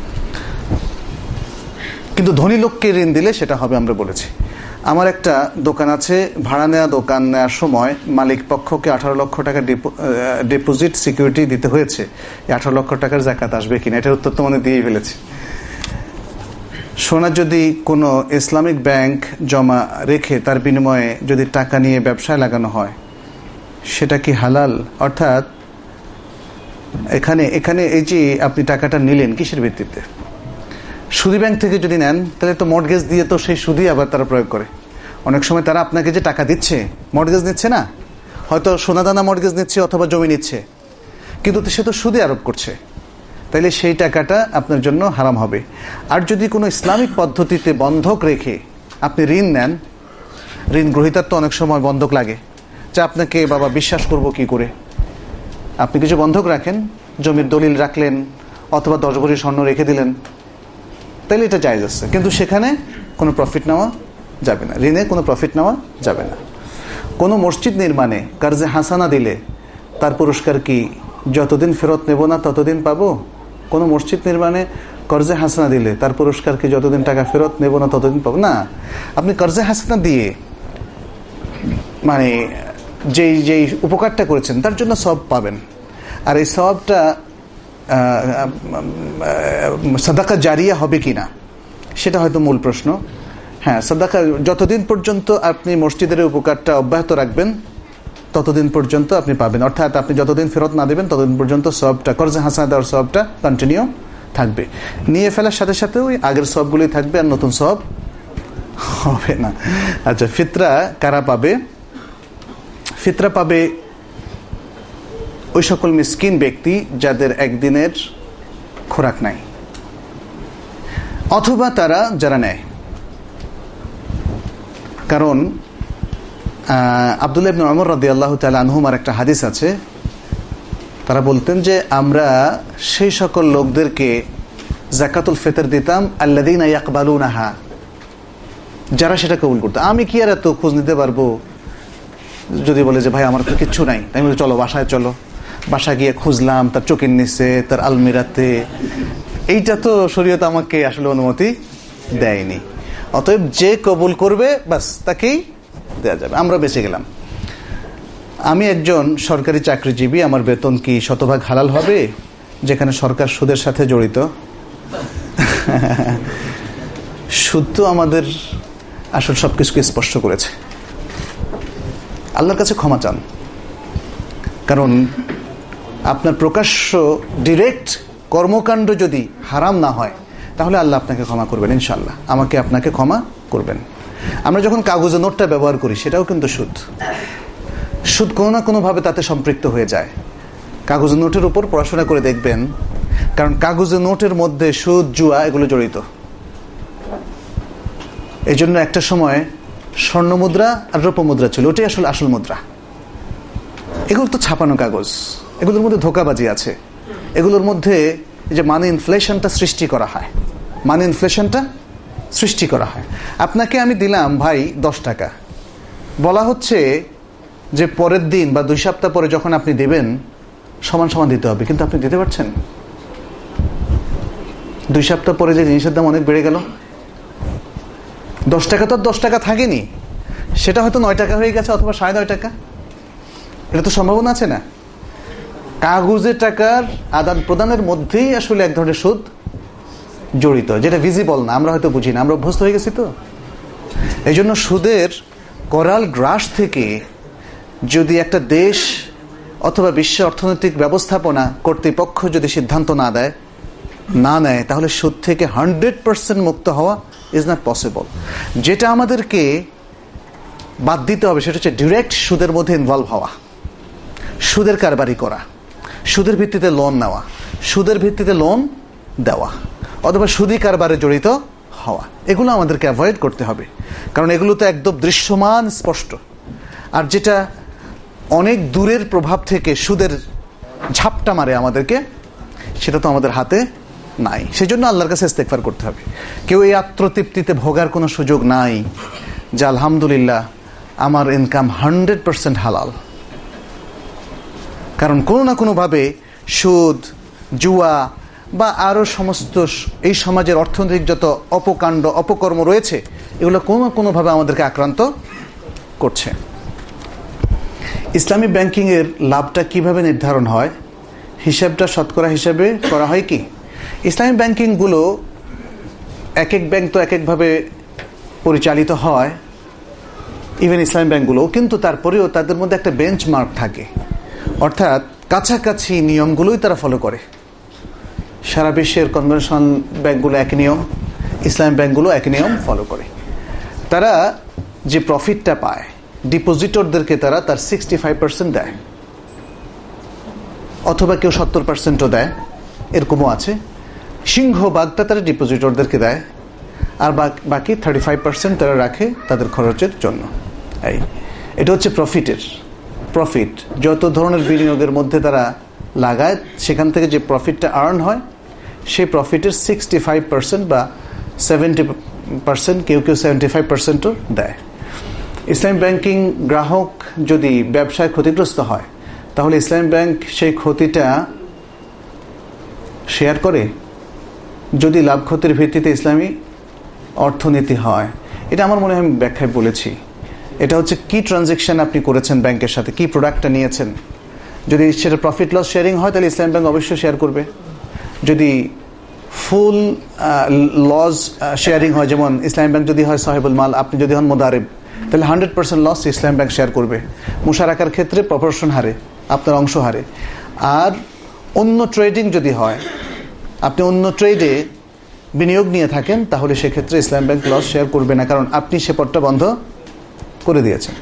কিন্তু ধনী লোককে ঋণ দিলে সেটা হবে। আমরা বলেছি, আমার একটা দোকান আছে, ভাড়া নেওয়া দোকান নেওয়ার সময় মালিক পক্ষকে আঠারো লক্ষ টাকা ডিপোজিট সিকিউরিটি দিতে হয়েছে। এই আঠারো লক্ষ টাকার জাকাত আসবে কিনা, এটার উত্তর তো মানে দিয়েই ফেলেছি। সোনা যদি কোনো ইসলামিক ব্যাংক জমা রেখে তার বিনিময়ে যদি টাকা নিয়ে ব্যবসায় লাগানো হয়, সেটা কি হালাল? অর্থাৎ এখানে এখানে এই যে আপনি টাকাটা নিলেন কিসের ভিত্তিতে? সুদী ব্যাংক থেকে যদি নেন, তাহলে তো মর্টগেজ দিয়ে তো সেই সুদই আবার তারা প্রয়োগ করে। অনেক সময় তারা আপনাকে যে টাকা দিচ্ছে, মর্টগেজ নিচ্ছে না, হয়তো সোনাদানা মর্টগেজ নিচ্ছে অথবা জমি নিচ্ছে, কিন্তু সে তো সুদে আরোপ করছে, তাইলে সেই টাকাটা আপনার জন্য হারাম হবে। আর যদি কোনো ইসলামিক পদ্ধতিতে বন্ধক রেখে আপনি ঋণ নেন, ঋণ গ্রহীতার তো অনেক সময় বন্ধক লাগে, যে আপনাকে বাবা বিশ্বাস করব কি করে। আপনি কিছু বন্ধক রাখেন, জমির দলিল রাখলেন অথবা দশ ভরি স্বর্ণ রেখে দিলেন, তাহলে এটা জায়েজ আছে, কিন্তু সেখানে কোনো প্রফিট নেওয়া যাবে না, ঋণে কোনো প্রফিট নেওয়া যাবে না। কোনো মসজিদ নির্মাণে কার্জে হাসানা দিলে তার পুরস্কার কি যতদিন ফেরত নেব না ততদিন পাবো? কোনো মসজিদ নির্মাণে কর্জে হাসানা দিলে তার পুরস্কার কি যতদিন টাকা ফেরত নেব না ততদিন পাবো? না, আপনি কর্জে হাসানা দিয়ে মানে যেই যেই উপকারটা করেছেন তার জন্য সওয়াব পাবেন। আর এই সওয়াবটা সাদাকা জারিয়া হবে কিনা সেটা হয়তো মূল প্রশ্ন। হ্যাঁ, সাদাকা যতদিন পর্যন্ত আপনি মসজিদের উপকারটা অব্যাহত রাখবেন ততদিন পর্যন্ত আপনি পাবেন, অর্থাৎ আপনি যতদিন ফেরত না দেবেন ততদিন পর্যন্ত সওয়াবটা, কর্জে হাসানা দেওয়ার সওয়াবটা কন্টিনিউ থাকবে। নিয়ে ফেলার সাথে সাথে ওই আগের সওয়াবগুলোই থাকবে, আর নতুন সওয়াব হবে না। আচ্ছা, ফিতরা কারা পাবে? ফিতরা পাবে ওই সকল মিসকিন ব্যক্তি যাদের একদিনের খোরাক নাই, অথবা তারা যারা নেয়। কারণ আব্দুল্লাহ ইবনে উমর রাদিয়াল্লাহু তাআলা আনহুমার একটা হাদিস আছে, তারা বলতেন যে আমরা সেই সকল লোকদেরকে যাকাতুল ফিতর দিতাম আল্লাযীনা ইয়াকবালুনাহা, যারা সেটা কবুল করত। আমি কি আর এত খোঁজ নিতে পারবো? যদি বলে যে ভাই আমার তো কিচ্ছু নাই, আমি বলি চলো বাসায় চলো, বাসা গিয়ে খুঁজলাম তার চোখের নিচে, তার আলমিরাতে, এইটা তো শরীয়ত আমাকে আসলে অনুমতি দেয়নি। অতএব যে কবুল করবে বাস তাকেই দেয়া যাবে, আমরা বেঁচে গেলাম। আমি একজন সরকারি চাকরিজীবী, আমার বেতন কি শতভাগ হালাল হবে যেখানে সরকার সুদের সাথে জড়িত? সুদ তো আমাদের আসলে সবকিছুকে স্পষ্ট করেছে। আল্লাহর কাছে ক্ষমা চান, কারণ আপনার প্রকাশ্য ডিরেক্ট কর্মকাণ্ড যদি হারাম না হয় তাহলে আল্লাহ আপনাকে ক্ষমা করবেন ইনশাআল্লাহ, আমাকে আপনাকে ক্ষমা করবেন। আমরা যখন কাগজে নোটটা ব্যবহার করি সেটাও কিন্তু সুদ। সুদ কোনো না কোনোভাবে তাতে সম্পৃক্ত হয়ে যায়। কাগজের নোটের উপর পড়াশোনা করে দেখবেন, কারণ কাগজের নোটের মধ্যে সুদ, জুয়া এগুলো জড়িত। এই জন্য একটা সময় স্বর্ণ মুদ্রা আর রৌপ্য মুদ্রা ছিল, ওটাই আসলে আসল মুদ্রা। এগুলো তো ছাপানো কাগজ, এগুলোর মধ্যে ধোঁকাবাজি আছে, এগুলোর মধ্যে যে মানি ইনফ্লেশনটা সৃষ্টি করা হয়, মানি ইনফ্লেশনটা সৃষ্টি করা হয়। আপনাকে আমি দিলাম ভাই দশ টাকা, বলা হচ্ছে যে পরের দিন বা দুই সপ্তাহ পরে যখন আপনি দেবেন সমান সমান দিতে হবে, কিন্তু আপনি দিতে পারছেন? দুই সপ্তাহ পরে যে জিনিসের দাম অনেক বেড়ে গেল, দশ টাকা তো দশ টাকা থাকেনি, সেটা হয়তো নয় টাকা হয়ে গেছে অথবা সাড়ে নয় টাকা। এটা তো সম্ভাবনা আছে না? কাগজের টাকার আদান প্রদানের মধ্যেই আসলে এক ধরনের সুদ জড়িত, যেটা ভিজিবল না, আমরা হয়তো বুঝি না, আমরা অভ্যস্ত হয়ে গেছি। তো এই জন্য সুদের করাল গ্রাস থেকে যদি একটা দেশ অথবা বিশ্ব অর্থনৈতিক ব্যবস্থাপনা কর্তৃপক্ষ যদি সিদ্ধান্ত না দেয় না নেয়, তাহলে সুদ থেকে হান্ড্রেড পার্সেন্ট মুক্ত হওয়া ইজ নট পসিবল। যেটা আমাদেরকে বাদ দিতে হবে সেটা হচ্ছে ডিরেক্ট সুদের মধ্যে ইনভলভ হওয়া, সুদের কারবারি করা, সুদের ভিত্তিতে লোন নেওয়া, সুদের ভিত্তিতে লোন দেওয়া, অথবা সুদী কারবারে জড়িত হওয়া। এগুলো আমাদেরকে অ্যাভয়েড করতে হবে, কারণ এগুলো তো একদম দৃশ্যমান স্পষ্ট। আর যেটা অনেক দূরের প্রভাব থেকে সুদের ঝাপটা মারে আমাদেরকে, সেটা তো আমাদের হাতে নাই। সেই জন্য আল্লাহর কাছে ইস্তেগফার করতে হবে। কেউ এই আত্মতৃপ্তিতে ভোগার কোনো সুযোগ নাই যে আলহামদুলিল্লাহ আমার ইনকাম হান্ড্রেড পার্সেন্ট হালাল। কারণ কোনো না কোনোভাবে সুদ, জুয়া বা আরো সমস্ত এই সমাজের অর্থনৈতিক যত অপকাণ্ড অপকর্ম রয়েছে, এগুলো কোনো না কোনোভাবে আমাদেরকে আক্রান্ত করছে। ইসলামী ব্যাংকিং এর লাভটা কিভাবে নির্ধারণ হয়? হিসাবটা শতকরা হিসাবে করা হয় কি? ইসলামী ব্যাংকিং গুলো এক এক ব্যাংক তো এক একভাবে পরিচালিত হয়, ইভেন ইসলামী ব্যাংকগুলো, কিন্তু তারপরেও তাদের মধ্যে একটা বেঞ্চমার্ক থাকে, অর্থাৎ কাছাকাছি নিয়মগুলোই তারা ফলো করে। সারা বিশ্বের কনভেনশনাল ব্যাংকগুলো এক নিয়ম, ইসলামী ব্যাংকগুলো এক নিয়ম ফলো করে। তারা যে প্রফিটটা পায় ডিপোজিটরদেরকে তারা তার সিক্সটি ফাইভ পার্সেন্ট দেয়, অথবা কেউ সত্তর পার্সেন্টও দেয়, এরকমও আছে। সিংহভাগটা তারা ডিপোজিটরদেরকে দেয়, আর বাকি থার্টি ফাইভ পার্সেন্ট তারা রাখে তাদের খরচের জন্য। এই এটা হচ্ছে প্রফিটের প্রফিট। যত ধরনের বিনিয়োগের মধ্যে তারা লাগায়, সেখান থেকে যে প্রফিটটা আর্ন হয়, সেই প্রফিটের সিক্সটি ফাইভ পার্সেন্ট বা সেভেন্টি পার্সেন্ট, কেউ কেউ সেভেন্টি ফাইভ পার্সেন্টও দেয়। ইসলামী ব্যাংকিং গ্রাহক যদি ব্যবসায় ক্ষতিগ্রস্ত হয়, তাহলে ইসলামী ব্যাংক সেই ক্ষতিটা শেয়ার করে। যদি লাভ ক্ষতির ভিত্তিতে ইসলামী অর্থনীতি হয়, এটা আমার মনে হয় আমি ব্যাখ্যায় বলেছি। এটা হচ্ছে কি ট্রানজাকশন আপনি করেছেন ব্যাংকের সাথে, কি প্রোডাক্টটা নিয়েছেন। যদি সেটা প্রফিট লস শেয়ারিং হয়, তাহলে ইসলামী ব্যাংক অবশ্যই শেয়ার করবে। যদি ফুল লস শেয়ারিং হয়, যেমন ইসলামী ব্যাংক যদি হয় সাহেবুল মাল, আপনি যদি হন মোদারেব, তাহলে হান্ড্রেড পার্সেন্ট লস ইসলামী ব্যাংক শেয়ার করবে। মুশারাকার ক্ষেত্রে প্রপোর্শন হারে, আপনার অংশ হারে। আর অন্য ট্রেডিং যদি হয়, আপনি অন্য ট্রেডে বিনিয়োগ নিয়ে থাকেন, তাহলে সেক্ষেত্রে ইসলামী ব্যাংক লস শেয়ার করবে না, কারণ আপনি সে পথটা বন্ধ করে দিয়েছেন।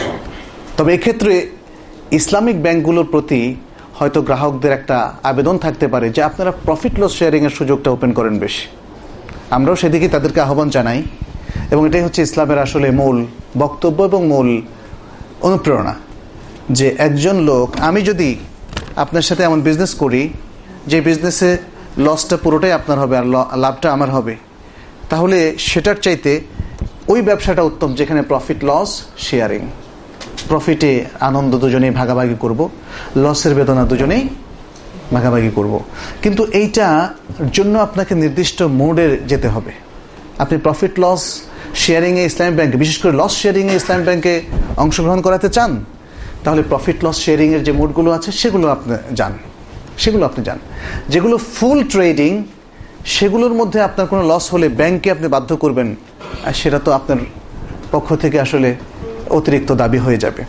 তবে এক্ষেত্রে ইসলামিক ব্যাংকগুলোর প্রতি হয়তো গ্রাহকদের একটা আবেদন থাকতে পারে যে আপনারা প্রফিট লস শেয়ারিং এর সুযোগটা ওপেন করেন বেশি। আমরাও সেদিকে তাদেরকে আহ্বান জানাই, এবং এটাই হচ্ছে ইসলামের আসলে মূল বক্তব্য এবং মূল অনুপ্রেরণা, যে একজন লোক, আমি যদি আপনার সাথে এমন বিজনেস করি যে বিজনেসে লসটা পুরোটাই আপনার হবে আর লাভটা আমার হবে, তাহলে সেটার চাইতে ওই ব্যবসাটা উত্তম যেখানে প্রফিট লস শেয়ারিং। প্রফিটে আনন্দ দুজনেই ভাগাভাগি করব, লসের বেদনা দুজনেই ভাগাভাগি করব। কিন্তু এইটার জন্য আপনাকে নির্দিষ্ট মোডে যেতে হবে। আপনি প্রফিট লস শেয়ারিং এ ইসলামী ব্যাংকে, বিশেষ করে লস শেয়ারিং এ ইসলামী ব্যাংকে অংশগ্রহণ করাতে চান, তাহলে প্রফিট লস শেয়ারিং এর যে মোডগুলো আছে সেগুলো আপনি যান, সেগুলো আপনি যান। যেগুলো ফুল ট্রেডিং, সেগুলোর মধ্যে আপনার কোনো লস হলে ব্যাংকে আপনি বাধ্য করবেন, আর সেটা তো আপনার পক্ষ থেকে আসলে অতিরিক্ত দাবি হয়ে যাবে।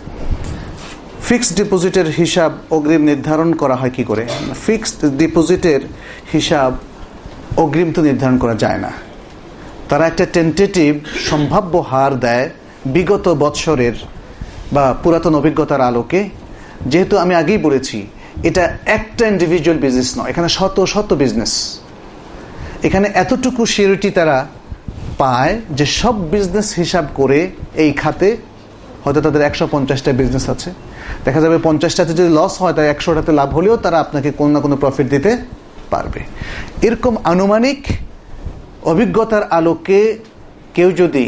ফিক্সড ডিপোজিটের হিসাব অগ্রিম নির্ধারণ করা হয় কি করে? ফিক্সড ডিপোজিটের হিসাব অগ্রিম তো নির্ধারণ করা যায় না। তারা একটা টেন্টেটিভ সম্ভাব্য হার দেয় বিগত বৎসরের বা পুরাতন অভিজ্ঞতার আলোকে। যেহেতু আমি আগেই বলেছি এটা একটা ইন্ডিভিজুয়াল বিজনেস নয়, এখানে শত শত বিজনেস। এখানে এতটুকু সিউরিটি তারা পায় যে সব বিজনেস হিসাব করে এই খাতে, হয়তো তাদের একশো পঞ্চাশটা বিজনেস আছে, দেখা যাবে পঞ্চাশটাতে যদি লস হয় তাই একশোটাতে লাভ হলেও তারা আপনাকে কোনো না কোনো প্রফিট দিতে পারবে। এরকম আনুমানিক অভিজ্ঞতার আলোকে কেউ যদি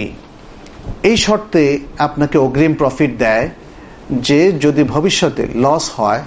এই শর্তে আপনাকে অগ্রিম প্রফিট দেয় যে যদি ভবিষ্যতে লস হয়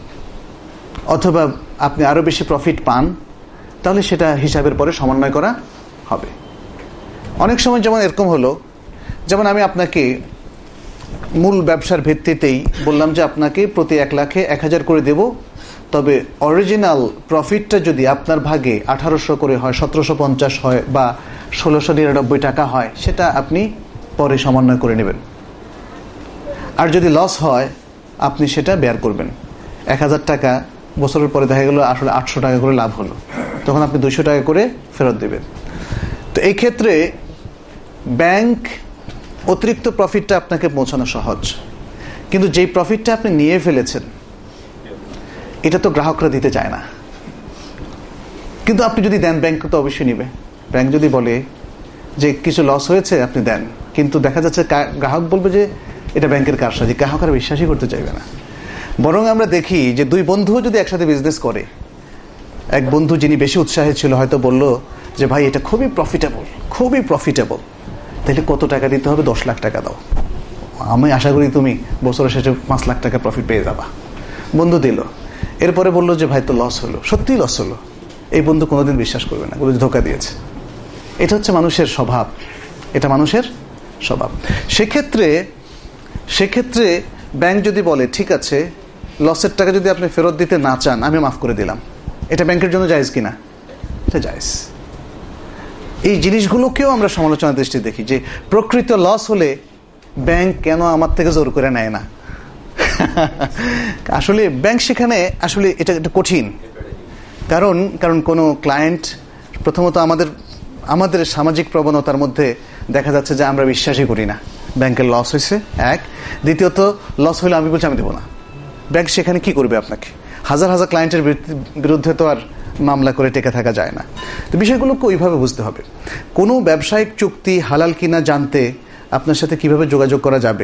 অথবা আপনি আরো বেশি প্রফিট পান, তাহলে সেটা হিসাবের পরে সমন্বয় করা হবে। অনেক সময় যেমন এরকম হলো, যেমন আমি আপনাকে মূল ব্যবসার ভিত্তিতেই বললাম যে আপনাকে প্রতি এক লাখে এক হাজার করে দেব, তবে অরিজিনাল প্রফিটটা যদি আপনার ভাগে আঠারোশো করে হয়, সতেরোশো পঞ্চাশ হয় বা ষোলোশো নিরানব্বই টাকা হয়, সেটা আপনি পরে সমন্বয় করে নেবেন। আর যদি লস হয় আপনি সেটা বেয়ার করবেন। এক হাজার টাকা বছরের পরে দেখা গেল আসলে আটশো টাকা করে লাভ হলো, তখন আপনি দুইশো টাকা করে ফেরত দেবেন। তো এই ক্ষেত্রে ব্যাংক অতিরিক্ত প্রফিটটা আপনাকে পৌঁছানো সহজ, কিন্তু যেই প্রফিটটা আপনি নিয়ে ফেলেছেন এটা তো গ্রাহকরা দিতে চায় না। কিন্তু আপনি যদি দেন, ব্যাংক তো অবশ্যই নিবে। ব্যাংক যদি বলে যে কিছু লস হয়েছে আপনি দেন, কিন্তু দেখা যাচ্ছে গ্রাহক বলবে যে এটা ব্যাংকের কারসাজি, গ্রাহক আর বিশ্বাসই করতে চাইবে না। বরং আমরা দেখি যে দুই বন্ধু যদি একসাথে বিজনেস করে, এক বন্ধু যিনি বেশি উৎসাহী ছিল হয়তো বলল যে ভাই এটা খুবই প্রফিটেবল, খুবই প্রফিটেবল, তাহলে কত টাকা দিতে হবে? দশ লাখ টাকা দাও, আমি আশা করি তুমি বছরের শেষে পাঁচ লাখ টাকা প্রফিট পেয়ে যাবা। বন্ধু দিল। এরপরে বললো যে ভাই তো লস হলো, সত্যিই লস হলো। এই বন্ধু কোনোদিন বিশ্বাস করবে না, বলে ধোকা দিয়েছে। এটা হচ্ছে মানুষের স্বভাব, এটা মানুষের স্বভাব। সেক্ষেত্রে সেক্ষেত্রে ব্যাংক যদি বলে ঠিক আছে লসের টাকা যদি আপনি ফেরত দিতে না চান আমি মাফ করে দিলাম, এটা ব্যাংকের জন্য জায়েজ কিনা? এটা জায়েজ। এই জিনিসগুলোকেও আমরা সমালোচনার দৃষ্টি দেখি যে প্রকৃত লস হলে ব্যাংক কেন আমার থেকে জোর করে নেয় না। আসলে ব্যাংক সেখানে আসলে এটা এটা কঠিন, কারণ কারণ কোনো ক্লায়েন্ট প্রথমত আমাদের আমাদের সামাজিক প্রবণতার মধ্যে দেখা যাচ্ছে যে আমরা বিশ্বাসই করি না ব্যাংকের লস হয়েছে, এক। দ্বিতীয়ত লস হলে আমি বলছি আমি দেবো না। ব্যাংক সেখানে কি করবে? আপনাকে হাজার হাজার ক্লায়েন্টের বিরুদ্ধে তো আর মামলা করে টেকে থাকা যায় না। তো বিষয়গুলোকে ওইভাবে বুঝতে হবে। কোনো ব্যবসায়িক চুক্তি হালাল কিনা জানতে আপনার সাথে কিভাবে যোগাযোগ করা যাবে?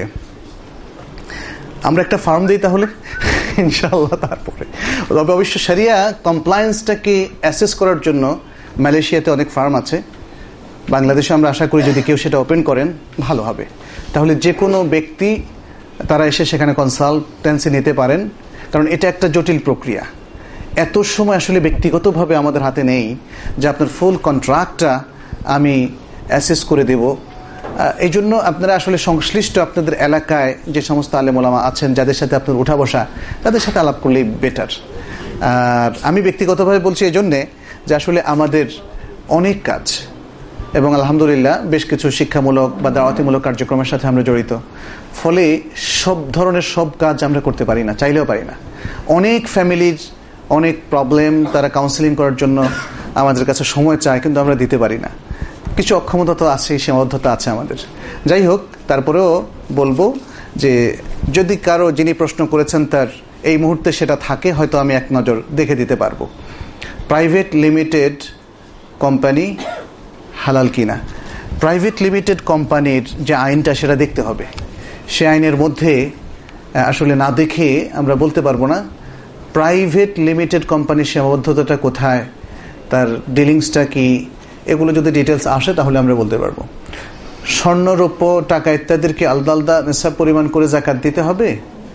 আমরা একটা ফার্ম দিই তাহলে ইনশাআল্লাহ। তারপরে তবে অবশ্য শরিয়া কমপ্লায়েন্সটাকে অ্যাসেস করার জন্য মালয়েশিয়াতে অনেক ফার্ম আছে, বাংলাদেশে আমরা আশা করি যদি কেউ সেটা ওপেন করেন ভালো হবে। তাহলে যে কোনো ব্যক্তি তারা এসে সেখানে কনসালটেন্সি নিতে পারেন, কারণ এটা একটা জটিল প্রক্রিয়া। এত সময় আসলে ব্যক্তিগতভাবে আমাদের হাতে নেই যে আপনার ফুল কন্ট্রাক্টটা আমি অ্যাসেস করে দেব। এই জন্য আপনারা আসলে সংশ্লিষ্ট আপনাদের এলাকায় যে সমস্ত আলেম ওলামা আছেন যাদের সাথে আপনার উঠা বসা, তাদের সাথে আলাপ করলেই বেটার। আর আমি ব্যক্তিগতভাবে বলছি এই জন্যে যে আসলে আমাদের অনেক কাজ এবং আলহামদুলিল্লাহ বেশ কিছু শিক্ষামূলক বা দাওয়াতিমূলক কার্যক্রমের সাথে আমরা জড়িত, ফলে সব ধরনের সব কাজ আমরা করতে পারি না, চাইলেও পারি না। অনেক ফ্যামিলির অনেক প্রবলেম, তারা কাউন্সিলিং করার জন্য আমাদের কাছে সময় চায়, কিন্তু আমরা দিতে পারি না। কিছু অক্ষমতা তো আছে, সীমাবদ্ধতা আছে আমাদের। যাই হোক, তারপরেও বলবো যে যদি কারো যিনি প্রশ্ন করেছেন তার এই মুহূর্তে সেটা থাকে, হয়তো আমি এক নজর দেখে দিতে পারবো। প্রাইভেট লিমিটেড কোম্পানি হালাল কিনা? প্রাইভেট লিমিটেড কোম্পানির যে আইনটা সেটা দেখতে হবে। সে আইনের মধ্যে আসলে না দেখে আমরা বলতে পারবো না প্রাইভেট লিমিটেড কোম্পানির সীমাবদ্ধতাটা কোথায়, তার ডিলিংসটা কি, এগুলো যদি ডিটেলস আসে তাহলে আমরা বলতে পারবো। স্বর্ণ, রৌপ্য, টাকা ইত্যাদিকে আলাদা আলাদা নিসাব পরিমাণ করে যাকাত দিতে হবে?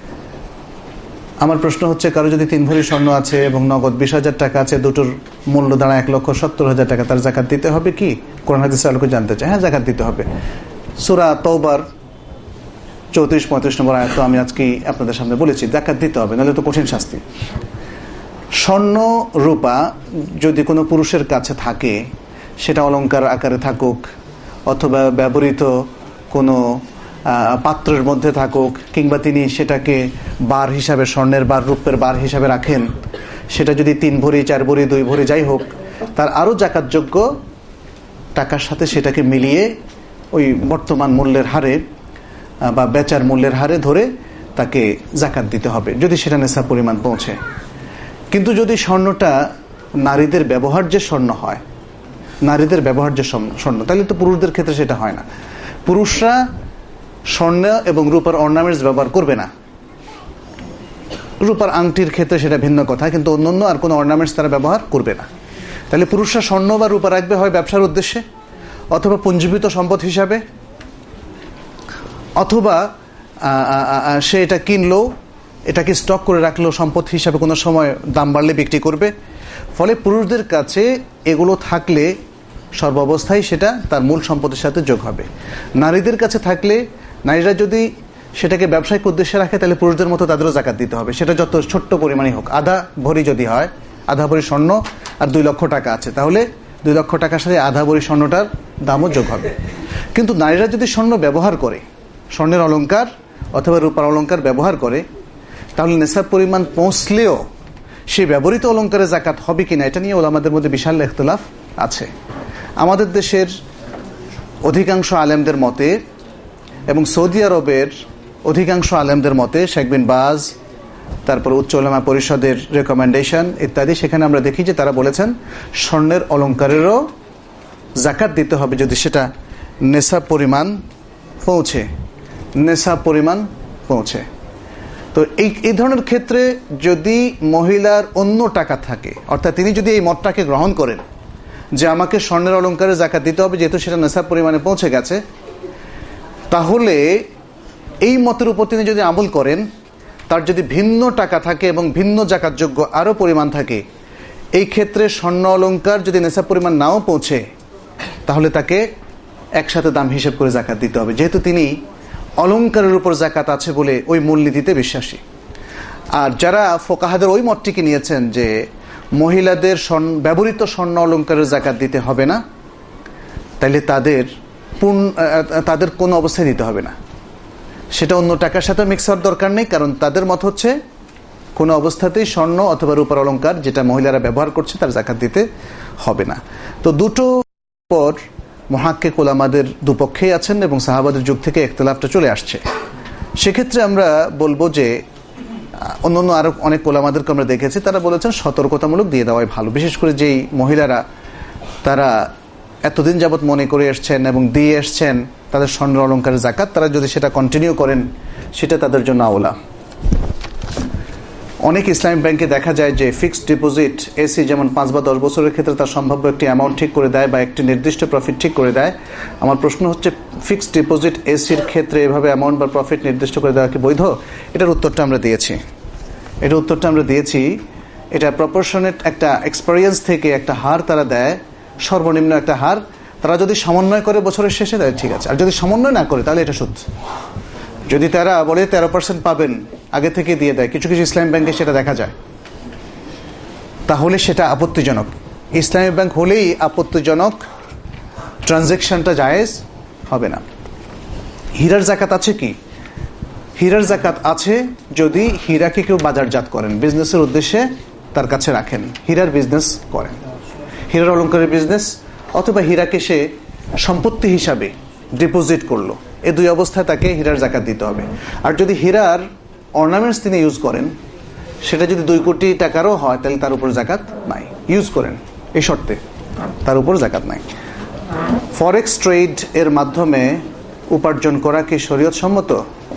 আমার প্রশ্ন হচ্ছে, কারো যদি তিন ভরি স্বর্ণ আছে এবং নগদ বিশ হাজার টাকা আছে, দুটোর মূল্য দাঁড়া এক লক্ষ সত্তর হাজার টাকা, তার যাকাত দিতে হবে কি? কোরআন হাদিসের আলোকে জানতে চাই। হ্যাঁ, যাকাত দিতে হবে। সূরা তওবার চৌত্রিশ পঁয়ত্রিশ নম্বর আয়াত তো আমি আজকে আপনাদের সামনে বলেছি, যাকাত দিতে হবে, নাহলে তো কঠিন শাস্তি। স্বর্ণ রূপা যদি কোনো পুরুষের কাছে থাকে, সেটা অলংকার আকারে থাকুক অথবা ব্যবহৃত কোনো পাত্রের মধ্যে থাকুক, কিংবা তিনি সেটাকে বার হিসাবে, স্বর্ণের বার, রূপের বার হিসাবে রাখেন, সেটা যদি তিন ভরি, চার ভরি, দুই ভরি যাই হোক, তার আরো জাকাতযোগ্য টাকার সাথে সেটাকে মিলিয়ে ওই বর্তমান মূল্যের হারে বা বেচার মূল্যের হারে ধরে তাকে জাকাত দিতে হবে, যদি সেটা নেশা পরিমাণ পৌঁছে। কিন্তু যদি স্বর্ণটা নারীদের ব্যবহার যে স্বর্ণ হয়, নারীদের ব্যবহার যে স্বর্ণ, তাহলে তো পুরুষদের ক্ষেত্রে সেটা হয় না। পুরুষরা স্বর্ণ এবং রূপার অর্নামেন্টস ব্যবহার করবে না। রূপার আংটির ক্ষেত্রে সেটা ভিন্ন কথা, কিন্তু অন্যান্য আর কোনো অর্নামেন্টস তারা ব্যবহার করবে না। তাহলে পুরুষরা স্বর্ণ বা রূপা রাখবে হয় ব্যবসার উদ্দেশ্যে, অথবা পুঞ্জীভূত সম্পদ হিসাবে, অথবা সে এটা কিনলো, এটাকে স্টক করে রাখলো সম্পদ হিসাবে, কোনো সময় দাম বাড়লে বিক্রি করবে। ফলে পুরুষদের কাছে এগুলো থাকলে সর্বাবস্থায় সেটা তার মূল সম্পদের সাথে যোগ হবে। নারীদের কাছে থাকলে, নারীরা যদি সেটাকে ব্যবসায়িক উদ্দেশ্যে রাখে, তাহলে পুরুষদের মতো তাদেরও জাকাত দিতে হবে, সেটা যত ছোট্ট পরিমাণই হোক। আধা ভরি যদি হয়, আধা ভরি স্বর্ণ আর দুই লক্ষ টাকা আছে, তাহলে দুই লক্ষ টাকার সাথে আধা ভরি স্বর্ণটার দামও যোগ হবে। কিন্তু নারীরা যদি স্বর্ণ ব্যবহার করে, স্বর্ণের অলংকার অথবা রূপার অলংকার ব্যবহার করে, তাহলে নেশাব পরিমাণ পৌঁছলেও সেই ব্যবহৃত অলঙ্কারে যাকাত হবে কিনা এটা নিয়ে ওলামাদের মধ্যে বিশাল ইখতিলাফ আছে। আমাদের দেশের অধিকাংশ আলেমদের মতে এবং সৌদি আরবের অধিকাংশ আলেমদের মতে, শেখ বিন বাজ, তারপর উচ্চ উলামা পরিষদের রেকমেন্ডেশন ইত্যাদি, সেখানে আমরা দেখি যে তারা বলেছেন স্বর্ণের অলঙ্কারেরও যাকাত দিতে হবে যদি সেটা নেশাব পরিমাণ পৌঁছে নেশাব পরিমাণ পৌঁছে তো এই এই ধরনের ক্ষেত্রে যদি মহিলার অন্য টাকা থাকে, অর্থাৎ তিনি যদি এই মতটাকে গ্রহণ করেন যে আমাকে স্বর্ণের অলঙ্কারে যাকাত দিতে হবে যেহেতু সেটা নেশাব পরিমাণে পৌঁছে গেছে, তাহলে এই মতের উপর তিনি যদি আমল করেন, তার যদি ভিন্ন টাকা থাকে এবং ভিন্ন যাকাতযোগ্য আরও পরিমাণ থাকে, এই ক্ষেত্রে স্বর্ণ অলঙ্কার যদি নেশাব পরিমাণ নাও পৌঁছে তাহলে তাকে একসাথে দাম হিসেব করে যাকাত দিতে হবে, যেহেতু তিনি অলঙ্কারের উপর যাকাত আছে বলে ওই মূলনীতিতে বিশ্বাসী। আর যারা ফোকাহাদের ওই মতটিকে নিয়েছেন যে মহিলাদের ব্যবহৃত স্বর্ণ অলঙ্কারের যাকাত দিতে হবে না, তাইলে তাদের পূর্ণ তাদের কোনো অবস্থায় দিতে হবে না, সেটা অন্য টাকার সাথে মিক্স হওয়ার দরকার নেই, কারণ তাদের মত হচ্ছে কোনো অবস্থাতেই স্বর্ণ অথবা রূপার অলঙ্কার যেটা মহিলারা ব্যবহার করছে তার যাকাত দিতে হবে না। তো দুটো পর মুহাক্কিক উলামাদের দুপক্ষেই আছেন এবং সাহাবাদের যুগ থেকে ইখতিলাফটা চলে আসছে। সেক্ষেত্রে আমরা বলবো যে অন্যান্য আরো অনেক উলামাদেরকে আমরা দেখেছি তারা বলেছেন সতর্কতামূলক দিয়ে দেওয়াই ভালো, বিশেষ করে যেই মহিলারা তারা এতদিন যাবৎ মনে করে এসছেন এবং দিয়ে এসছেন তাদের স্বর্ণ অলঙ্কারের যাকাত, তারা যদি সেটা কন্টিনিউ করেন সেটা তাদের জন্য আওলা। অনেক ইসলামিক ব্যাংকে দেখা যায় যে ফিক্সড ডিপোজিট এসি যেমন পাঁচ বা দশ বছরের ক্ষেত্রে তার সম্ভাব্য একটি অ্যামাউন্ট ঠিক করে দেয় বা একটি নির্দিষ্ট প্রফিট ঠিক করে দেয়। আমার প্রশ্ন হচ্ছে ফিক্সড ডিপোজিট এসির ক্ষেত্রে এভাবে অ্যামাউন্ট বা প্রফিট নির্দিষ্ট করে দেওয়া কি বৈধ? এটার উত্তরটা আমরা দিয়েছি এটা উত্তরটা আমরা দিয়েছি এটা প্রপোর্শনেট একটা এক্সপেরিয়েন্স থেকে একটা হার তারা দেয়, সর্বনিম্ন একটা হার। তারা যদি সমন্বয় করে বছরের শেষে দেয় ঠিক আছে, আর যদি সমন্বয় না করে তাহলে এটা সুদ। যদি তারা বলে তেরো পার্সেন্ট পাবেন আগে থেকে দিয়ে দেয়, কিছু কিছু ইসলামী ব্যাংকে সেটা দেখা যায়, তাহলে সেটা আপত্তিজনক। ইসলামী ব্যাংক হলেই আপত্তিজনক, ট্রানজেকশনটা জায়েজ হবে না। হীরার যাকাত আছে কি? হীরার যাকাত আছে যদি হীরাকে কেউ বাজারজাত করেন, বিজনেসের উদ্দেশ্যে তার কাছে রাখেন, হীরার বিজনেস করেন, হীরার অলঙ্কারের বিজনেস, অথবা হীরাকে সে সম্পত্তি হিসাবে ডিপোজিট করলো, এই দুই অবস্থায় তাকে হীরার যাকাত দিতে হবে। আর যদি হীরার অর্নামেন্টস তিনি ইউজ করেন, সেটা যদি দুই কোটি টাকারও হয় তাহলে তার উপর যাকাত নাই। ইউজ করেন এই শর্তে, তার উপর যাকাত নাই। ফরেক্স ট্রেড এর মাধ্যমে উপার্জন করা কি শরীয়ত সম্মত?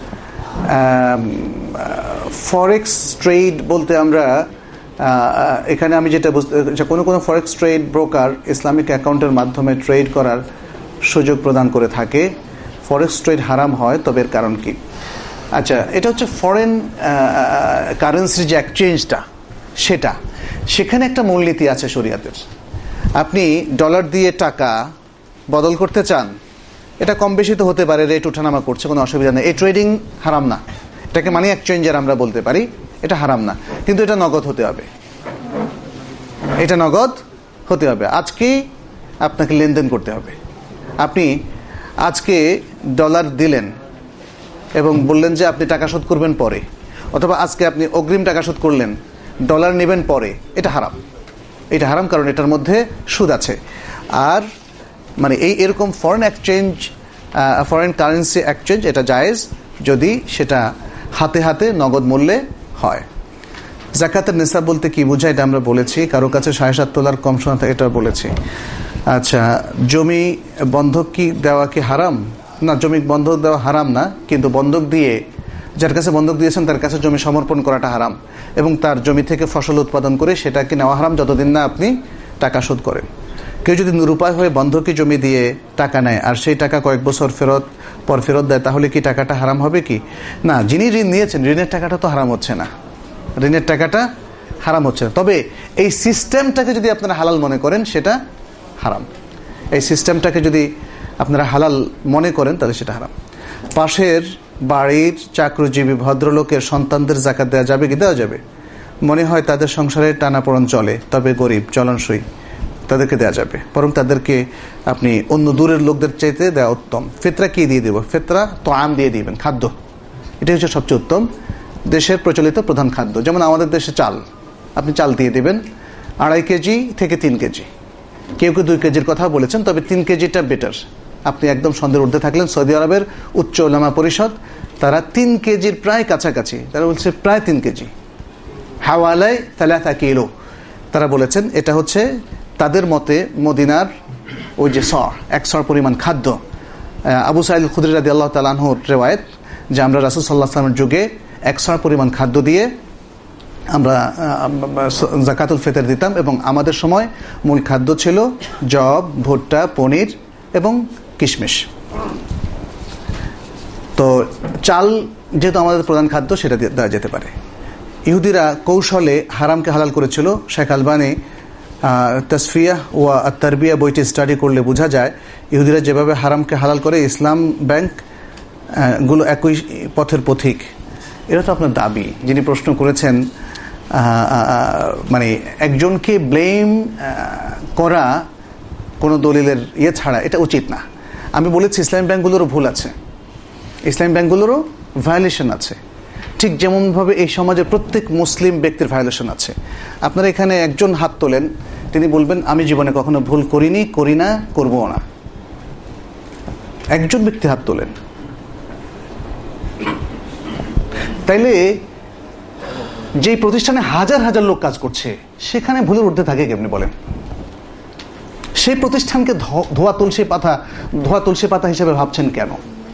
ফরেক্স ট্রেড বলতে আমরা এখানে আমি যেটা বুঝতে, কোনো কোনো ফরেক্স ট্রেড ব্রোকার ইসলামিক অ্যাকাউন্টের মাধ্যমে ট্রেড করার সুযোগ প্রদান করে থাকে। ফরেক্স ট্রেড হারাম হয়, তবে এর কারণ কি? আচ্ছা, এটা হচ্ছে ফরেন কারেন্সির যে এক্সচেঞ্জটা, সেটা সেখানে একটা মূলনীতি আছে শরীয়তের। আপনি ডলার দিয়ে টাকা বদল করতে চান, এটা কম বেশি তো হতে পারে, রেট ওঠানামা করছে, কোনো অসুবিধা নেই, এই ট্রেডিং হারাম না, এটাকে মানি এক্সচেঞ্জার আমরা বলতে পারি, এটা হারাম না, কিন্তু এটা নগদ হতে হবে, এটা নগদ হতে হবে। আজকেই আপনাকে লেনদেন করতে হবে। আপনি আজকে ডলার দিলেন এবং বললেন যে আপনি টাকা শোধ করবেন পরে, অথবা আজকে আপনি অগ্রিম টাকা শোধ করলেন, ডলার নেবেন পরে, এটা হারাম। এটা হারাম কারণ এটার মধ্যে সুদ আছে। আর মানে এই এরকম foreign exchange, foreign currency exchange এটা জায়েজ যদি সেটা হাতে হাতে নগদ মূল্যে হয়। যাকাতের নিসাব বলতে কি বোঝায় এটা আমরা বলেছি, কারো কাছে সাড়ে সাত তোলার কম সোনা থাকে এটা বলেছি। আচ্ছা, জমি বন্ধক কি দেওয়া কি হারাম? না, জমি বন্ধক দেওয়া হারাম না, কিন্তু বন্ধক দিয়ে যার কাছে বন্ধক দিয়েছেন তার কাছে জমি সমর্পণ করাটা হারাম, এবং তার জমি থেকে ফসল উৎপাদন করে সেটাকে নেওয়া হারাম যতদিন না আপনি টাকা শোধ করেন। কেউ যদি নিরুপায় হয়ে বন্ধকি জমি দিয়ে টাকা নেয় আর সেই টাকা কয়েক বছর ফেরত পর ফেরত দেয়, তাহলে কি টাকাটা হারাম হবে কি? না, যিনি ঋণ নিয়েছেন ঋণের টাকাটা তো হারাম হচ্ছে না, ঋণের টাকাটা হারাম হচ্ছে না। তবে এই সিস্টেমটাকে যদি আপনারা হালাল মনে করেন সেটা হারাম। এই সিস্টেমটাকে যদি আপনারা হালাল মনে করেন তাহলে সেটা হারাম। পাশের বাড়ির চাকরিজীবী ভদ্রলোকের সন্তানদের যাকাত দেওয়া যাবে কি? দেওয়া যাবে। মনে হয় তাদের সংসারে টানাপোড়েন চলে, তবে গরিব চলনসই, তাদেরকে দেওয়া যাবে। বরং তাদেরকে আপনি অন্য দূরের লোকদের চাইতে দেওয়া উত্তম। ফিতরা কি দিয়ে দেব? ফিতরা তো আম দিয়ে দিবেন, খাদ্য, এটাই হচ্ছে সবচেয়ে উত্তম। দেশের প্রচলিত প্রধান খাদ্য। যেমন আমাদের দেশে চাল, আপনি চাল দিয়ে দেবেন আড়াই কেজি থেকে তিন কেজি, কেউ কেউ দুই কেজির কথা বলেছেন, তবে তিন কেজিটা বেটার। আপনি একদম সন্দেহের ঊর্ধ্বে থাকলেন, সৌদি আরবের উচ্চ উলামা পরিষদ তারা তিন কেজির প্রায় কাছাকাছি, তারা বলছে প্রায় তিন কেজি, হাওয়ালাই সালাসা কিলো তারা বলেছেন। এটা হচ্ছে তাদের মতে মদিনার ওই যে সর, এক সর পরিমাণ খাদ্য। আবু সাঈদ খুদরি রাদিয়াল্লাহু তাআলা আনহুর রিওয়ায়াত যে আমরা রাসূল সাল্লাল্লাহু আলাইহি ওয়াসাল্লামের যুগে এক সর পরিমাণ খাদ্য দিয়ে আমরা যাকাতুল ফিতর দিতাম, এবং আমাদের সময় মূল খাদ্য ছিল জব, ভুট্টা, পনির এবং কিশমিশ। তো চাল যেহেতু আমাদের প্রধান খাদ্য, সেটা দেওয়া যেতে পারে। ইহুদিরা কৌশলে হারামকে হালাল করেছিল। শেখ আলবানী তাসফিয়া ওয়া আত-তারবিয়া বইটি স্টাডি করলে বোঝা যায় ইহুদিরা যেভাবে হারামকে হালাল করে, ইসলাম ব্যাংক গুলো একই পথের পথিক। এটা তো আপনার দাবি। যিনি প্রশ্ন করেছেন, মানে একজনকে ব্লেম করা কোনো দলিলের ইয়ে ছাড়া এটা উচিত না। আমি বলেছি ইসলামী ব্যাংকগুলোরও ভুল আছে, ইসলামী ব্যাংকগুলোরও ভায়োলেশন আছে, ঠিক যেমনভাবে এই সমাজের প্রত্যেক মুসলিম ব্যক্তির ভায়োলেশন আছে। আপনারা এখানে একজন হাত তোলেন, তিনি বলবেন আমি জীবনে কখনো ভুল করিনি, করি না, করবো না। একজন ব্যক্তি হাত তোলেন, তাইলে যে প্রতিষ্ঠানে হাজার হাজার লোক কাজ করছে সেখানে ভুলের ঊর্ধ্বে থাকে কেমনি বলেন? সেই প্রতিষ্ঠানকে ধোয়া তুলসী পাতা ধোয়া তুলসী পাতা হিসেবে ভাবছেন কেন?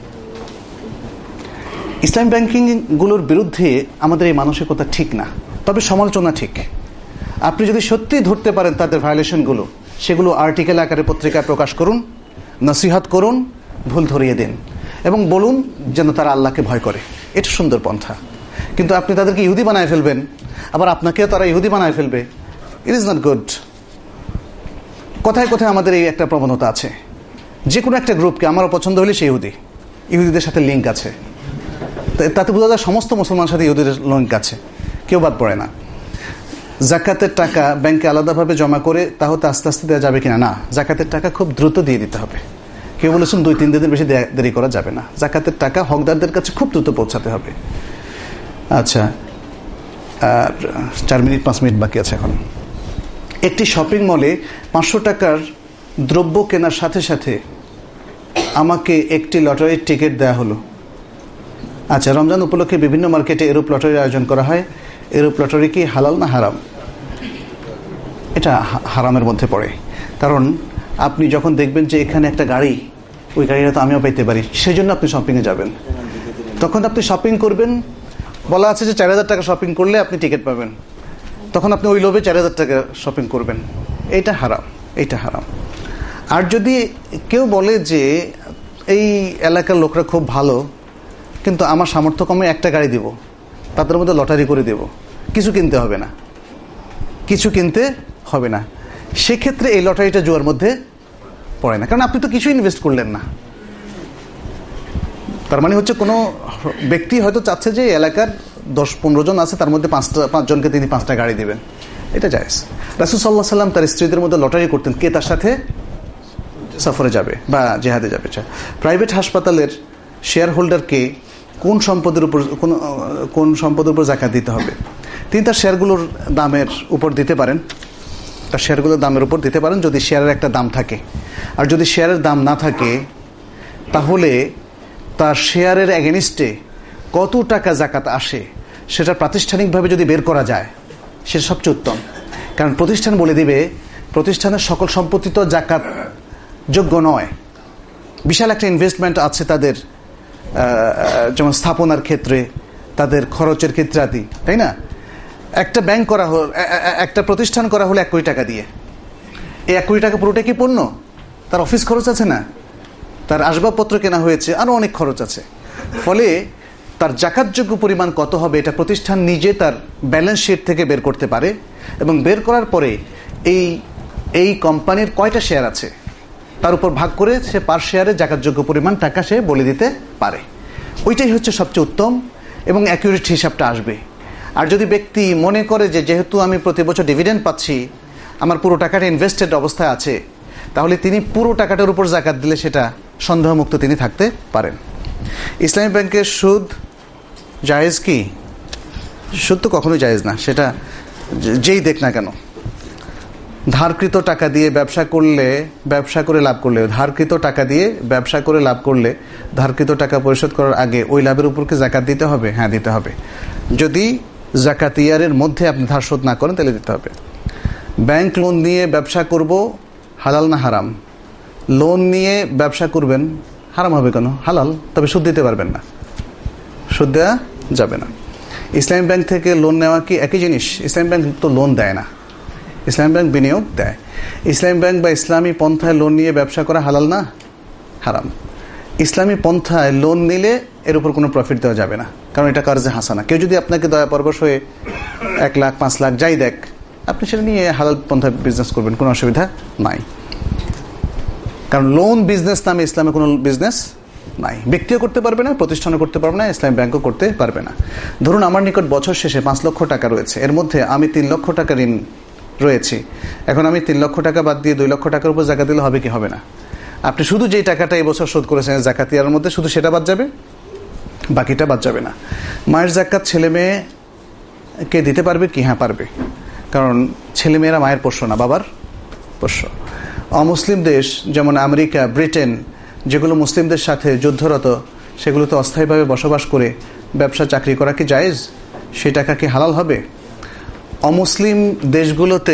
ইসলাম ব্যাংকিং গুলোর বিরুদ্ধে আমাদের এই মানসিকতা ঠিক না, তবে সমালোচনা ঠিক। আপনি যদি সত্যি ধরতে পারেন তাদের ভায়োলেশন গুলো, সেগুলো আর্টিকেল আকারে পত্রিকায় প্রকাশ করুন, নসিহত করুন, ভুল ধরিয়ে দিন এবং বলুন যেন তারা আল্লাহকে ভয় করে। এটা সুন্দর পন্থা। কিন্তু আপনি তাদেরকে ইহুদি বানায় ফেলবেন, আবার আপনাকেও তারা ইহুদি বানায় ফেলবে, ইট ইজ নট গুড। কোথায় কোথায় আমাদের এই একটা প্রবণতা আছে, যে কোনো একটা গ্রুপকে আমারও পছন্দ হলে সে ইহুদি, ইহুদিদের সাথে লিঙ্ক আছে, তাতে বোঝা যায় সমস্ত মুসলমানের সাথে ইহুদিদের লিঙ্ক আছে, কেউ বাদ পড়ে না। জাকাতের টাকা ব্যাংকে আলাদাভাবে জমা করে তা হতে আস্তে আস্তে দেওয়া যাবে কিনা? না, জাকাতের টাকা খুব দ্রুত দিয়ে দিতে হবে। কেউ বলেছেন দুই তিন দিনের বেশি দেরি করা যাবে না। জাকাতের টাকা হকদারদের কাছে খুব দ্রুত পৌঁছাতে হবে। আচ্ছা, আর চার মিনিট পাঁচ মিনিট বাকি আছে এখন। একটি শপিং মলে পাঁচশো টাকার দ্রব্য কেনার সাথে সাথে আমাকে একটি লটারির টিকিট দেওয়া হলো। আচ্ছা, রমজান উপলক্ষে বিভিন্ন মার্কেটে এরূপ লটারির আয়োজন করা হয়। এরূপ লটারি কি হালাল না হারাম? এটা হারামের মধ্যে পড়ে। কারণ আপনি যখন দেখবেন যে এখানে একটা গাড়ি, ওই গাড়িটা তো আমিও পাইতে পারি, সেই জন্য আপনি শপিংয়ে যাবেন। তখন আপনি শপিং করবেন, বলা আছে যে চার হাজার টাকা শপিং করলে আপনি টিকিট পাবেন, তখন আপনি ওই লোভে চার হাজার টাকা শপিং করবেন। এইটা হারাম, এইটা হারাম। আর যদি কেউ বলে যে এই এলাকার লোকরা খুব ভালো, কিন্তু আমার সামর্থ্য কমে একটা গাড়ি দিব, তাদের মধ্যে লটারি করে দেব, কিছু কিনতে হবে না, কিছু কিনতে হবে না, সেক্ষেত্রে এই লটারিটা জুয়ার মধ্যে পড়ে না, কারণ আপনি তো কিছু ইনভেস্ট করলেন না। তার মানে হচ্ছে কোনো ব্যক্তি হয়তো চাচ্ছে যে এলাকার দশ পনেরো জন আছে, তার মধ্যে পাঁচটা পাঁচজনকে তিনি পাঁচটা গাড়ি দিবেন, এটা জায়েজ। রাসূল সাল্লাল্লাহু আলাইহি ওয়াসাল্লাম তার স্ত্রীদের মধ্যে লটারি করতেন কে তার সাথে সফরে যাবে বা জেহাদে যাবে। প্রাইভেট হাসপাতালের শেয়ার হোল্ডারকে কোন সম্পদের উপর কোন কোন সম্পদের উপর যাকাত দিতে হবে? তিনি তার শেয়ারগুলোর দামের উপর দিতে পারেন, তার শেয়ারগুলোর দামের উপর দিতে পারেন যদি শেয়ারের একটা দাম থাকে। আর যদি শেয়ারের দাম না থাকে, তাহলে তার শেয়ারের এগেনিস্টে কত টাকা যাকাত আসে সেটা প্রাতিষ্ঠানিকভাবে যদি বের করা যায়, সেটা সবচেয়ে উত্তম। কারণ প্রতিষ্ঠান বলে দিবে প্রতিষ্ঠানের সকল সম্পত্তি তো যাকাত যোগ্য নয়, বিশাল একটা ইনভেস্টমেন্ট আছে তাদের, যেমন স্থাপনার ক্ষেত্রে, তাদের খরচের ক্ষেত্রে আদি, তাই না? একটা ব্যাংক করা হল, একটা প্রতিষ্ঠান করা হলো এক কোটি টাকা দিয়ে। এই এক কোটি টাকা পুরোটা কি পণ্য? তার অফিস খরচ আছে না, তার আসবাবপত্র কেনা হয়েছে, আরো অনেক খরচ আছে। ফলে তার জাকাতযোগ্য পরিমাণ কত হবে এটা প্রতিষ্ঠান নিজে তার ব্যালেন্স শিট থেকে বের করতে পারে, এবং বের করার পরে এই এই কোম্পানির কয়টা শেয়ার আছে তার উপর ভাগ করে সে পার শেয়ারে জাকাতযোগ্য পরিমাণ টাকা সে বলে দিতে পারে। ওইটাই হচ্ছে সবচেয়ে উত্তম এবং অ্যাকুরেট হিসাবটা আসবে। আর যদি ব্যক্তি মনে করে যে যেহেতু আমি প্রতি বছর ডিভিডেন্ড পাচ্ছি, আমার পুরো টাকাটা ইনভেস্টেড অবস্থায় আছে, তাহলে তিনি পুরো টাকাটার উপর জাকাত দিলে সেটা সন্দেহমুক্ত তিনি থাকতে পারেন। ইসলামী ব্যাংকের সুদ জায়েজ কি? সুদ তো কখনোই জায়েজ না, সেটা যেই দেখ না কেন। ধারকৃত টাকা দিয়ে ব্যবসা করলে, ব্যবসা করে লাভ করলে, ধারকৃত টাকা দিয়ে ব্যবসা করে লাভ করলে ধারকৃত টাকা পরিশোধ করার আগে ওই লাভের উপর কি যাকাত দিতে হবে? হ্যাঁ, দিতে হবে। যদি যাকাত ইয়ারের মধ্যে আপনি ধার শোধ না করেন তাহলে দিতে হবে। ব্যাংক লোন নিয়ে ব্যবসা করব, হালাল না হারাম? লোন নিয়ে ব্যবসা করবেন, হারাম হবে কেন? হালাল, তবে সুদ দিতে পারবেন না, সুদ দেওয়া যাবে না। ইসলামী ব্যাংক থেকে লোন নেওয়া কি একই জিনিস? ইসলামী ব্যাংক তো লোন দেয় না, ইসলামী ব্যাংক বিনিয়োগ দেয়। ইসলামী ব্যাংক বা ইসলামী পন্থায় লোন নিয়ে ব্যবসা করা হালাল না হারাম? ইসলামী পন্থায় লোন নিলে এর উপর কোনো প্রফিট দেওয়া যাবে না, কারণ এটা কার্জে হাসানা। কেউ যদি আপনাকে দয়া পরবশ হয়ে এক লাখ পাঁচ লাখ যাই দেখ, আপনি সেটা নিয়ে হালাল পন্থায় বিজনেস করবেন, কোনো অসুবিধা নাই। কারণ লোন বিজনেস নামে ইসলামে কোনো বিজনেস নাই। ব্যক্তিও করতে পারবে না, প্রতিষ্ঠানও করতে পারবে না, ইসলামী ব্যাংকও করতে পারবে না। ধরুন আমার নিকট বছর শেষে পাঁচ লক্ষ টাকা রয়েছে, এর মধ্যে আমি তিন লক্ষ টাকা ঋণ রয়েছে। এখন আমি তিন লক্ষ টাকা বাদ দিয়ে দুই লক্ষ টাকার উপর জাকাত দিলে হবে কি হবে না? আপনি শুধু যেই টাকাটা এই বছর শোধ করেছেন জাকাতিয়ার মধ্যে, শুধু সেটা বাদ যাবে, বাকিটা বাদ যাবে না। মায়ের জাকাত ছেলে মেয়েকে দিতে পারবে কি? হ্যাঁ, পারবে, কারণ ছেলে মেয়েরা মায়ের পোষ্য না, বাবার পোষ্য। অমুসলিম দেশ যেমন আমেরিকা, ব্রিটেন, যেগুলো মুসলিমদের সাথে যুদ্ধরত, সেগুলোতে অস্থায়ীভাবে বসবাস করে ব্যবসা চাকরি করা কি জায়েজ? সেই টাকা কি হালাল হবে? অমুসলিম দেশগুলোতে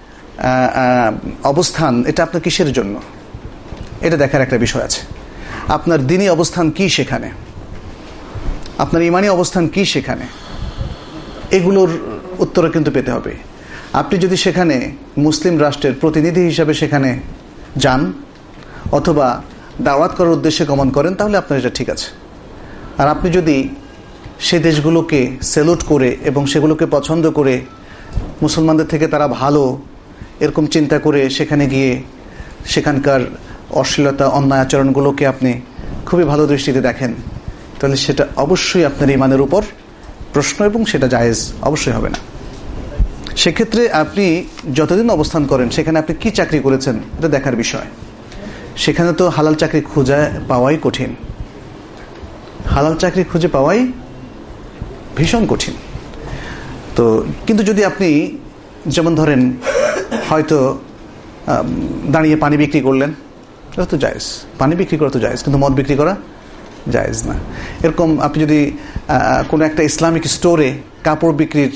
অবস্থান, এটা আপনার কিসের জন্য? এটা দেখার একটা বিষয় আছে। আপনার দ্বীনি অবস্থান কি সেখানে, আপনার ইমানি অবস্থান কি সেখানে, এগুলোর উত্তর কিন্তু পেতে হবে। আপনি যদি সেখানে মুসলিম রাষ্ট্রের প্রতিনিধি হিসাবে সেখানে যান অথবা দাওয়াত করার উদ্দেশ্যে গমন করেন, তাহলে আপনার এটা ঠিক আছে। আর আপনি যদি সে দেশগুলোকে স্যালুট করে এবং সেগুলোকে পছন্দ করে, মুসলমানদের থেকে তারা ভালো এরকম চিন্তা করে সেখানে গিয়ে সেখানকার অশ্লীলতা, অন্যায় আচরণগুলোকে আপনি খুবই ভালো দৃষ্টিতে দেখেন, তাহলে সেটা অবশ্যই আপনার ইমানের উপর প্রশ্ন এবং সেটা জায়েজ অবশ্যই হবে না। সেক্ষেত্রে আপনি যতদিন অবস্থান করেন সেখানে আপনি কি চাকরি করেছেন এটা দেখার বিষয়। সেখানে তো হালাল চাকরি খুঁজে পাওয়াই কঠিন, হালাল চাকরি খুঁজে পাওয়াই ভীষণ কঠিন। তো কিন্তু যদি আপনি যেমন ধরেন হয়তো দাঁড়িয়ে পানি বিক্রি করলেন, এটা তো জায়েজ, পানি বিক্রি করা তো জায়েজ, কিন্তু মদ বিক্রি করা জায়েজ না। এরকম আপনি যদি কোনো একটা ইসলামিক স্টোরে কাপড় বিক্রির,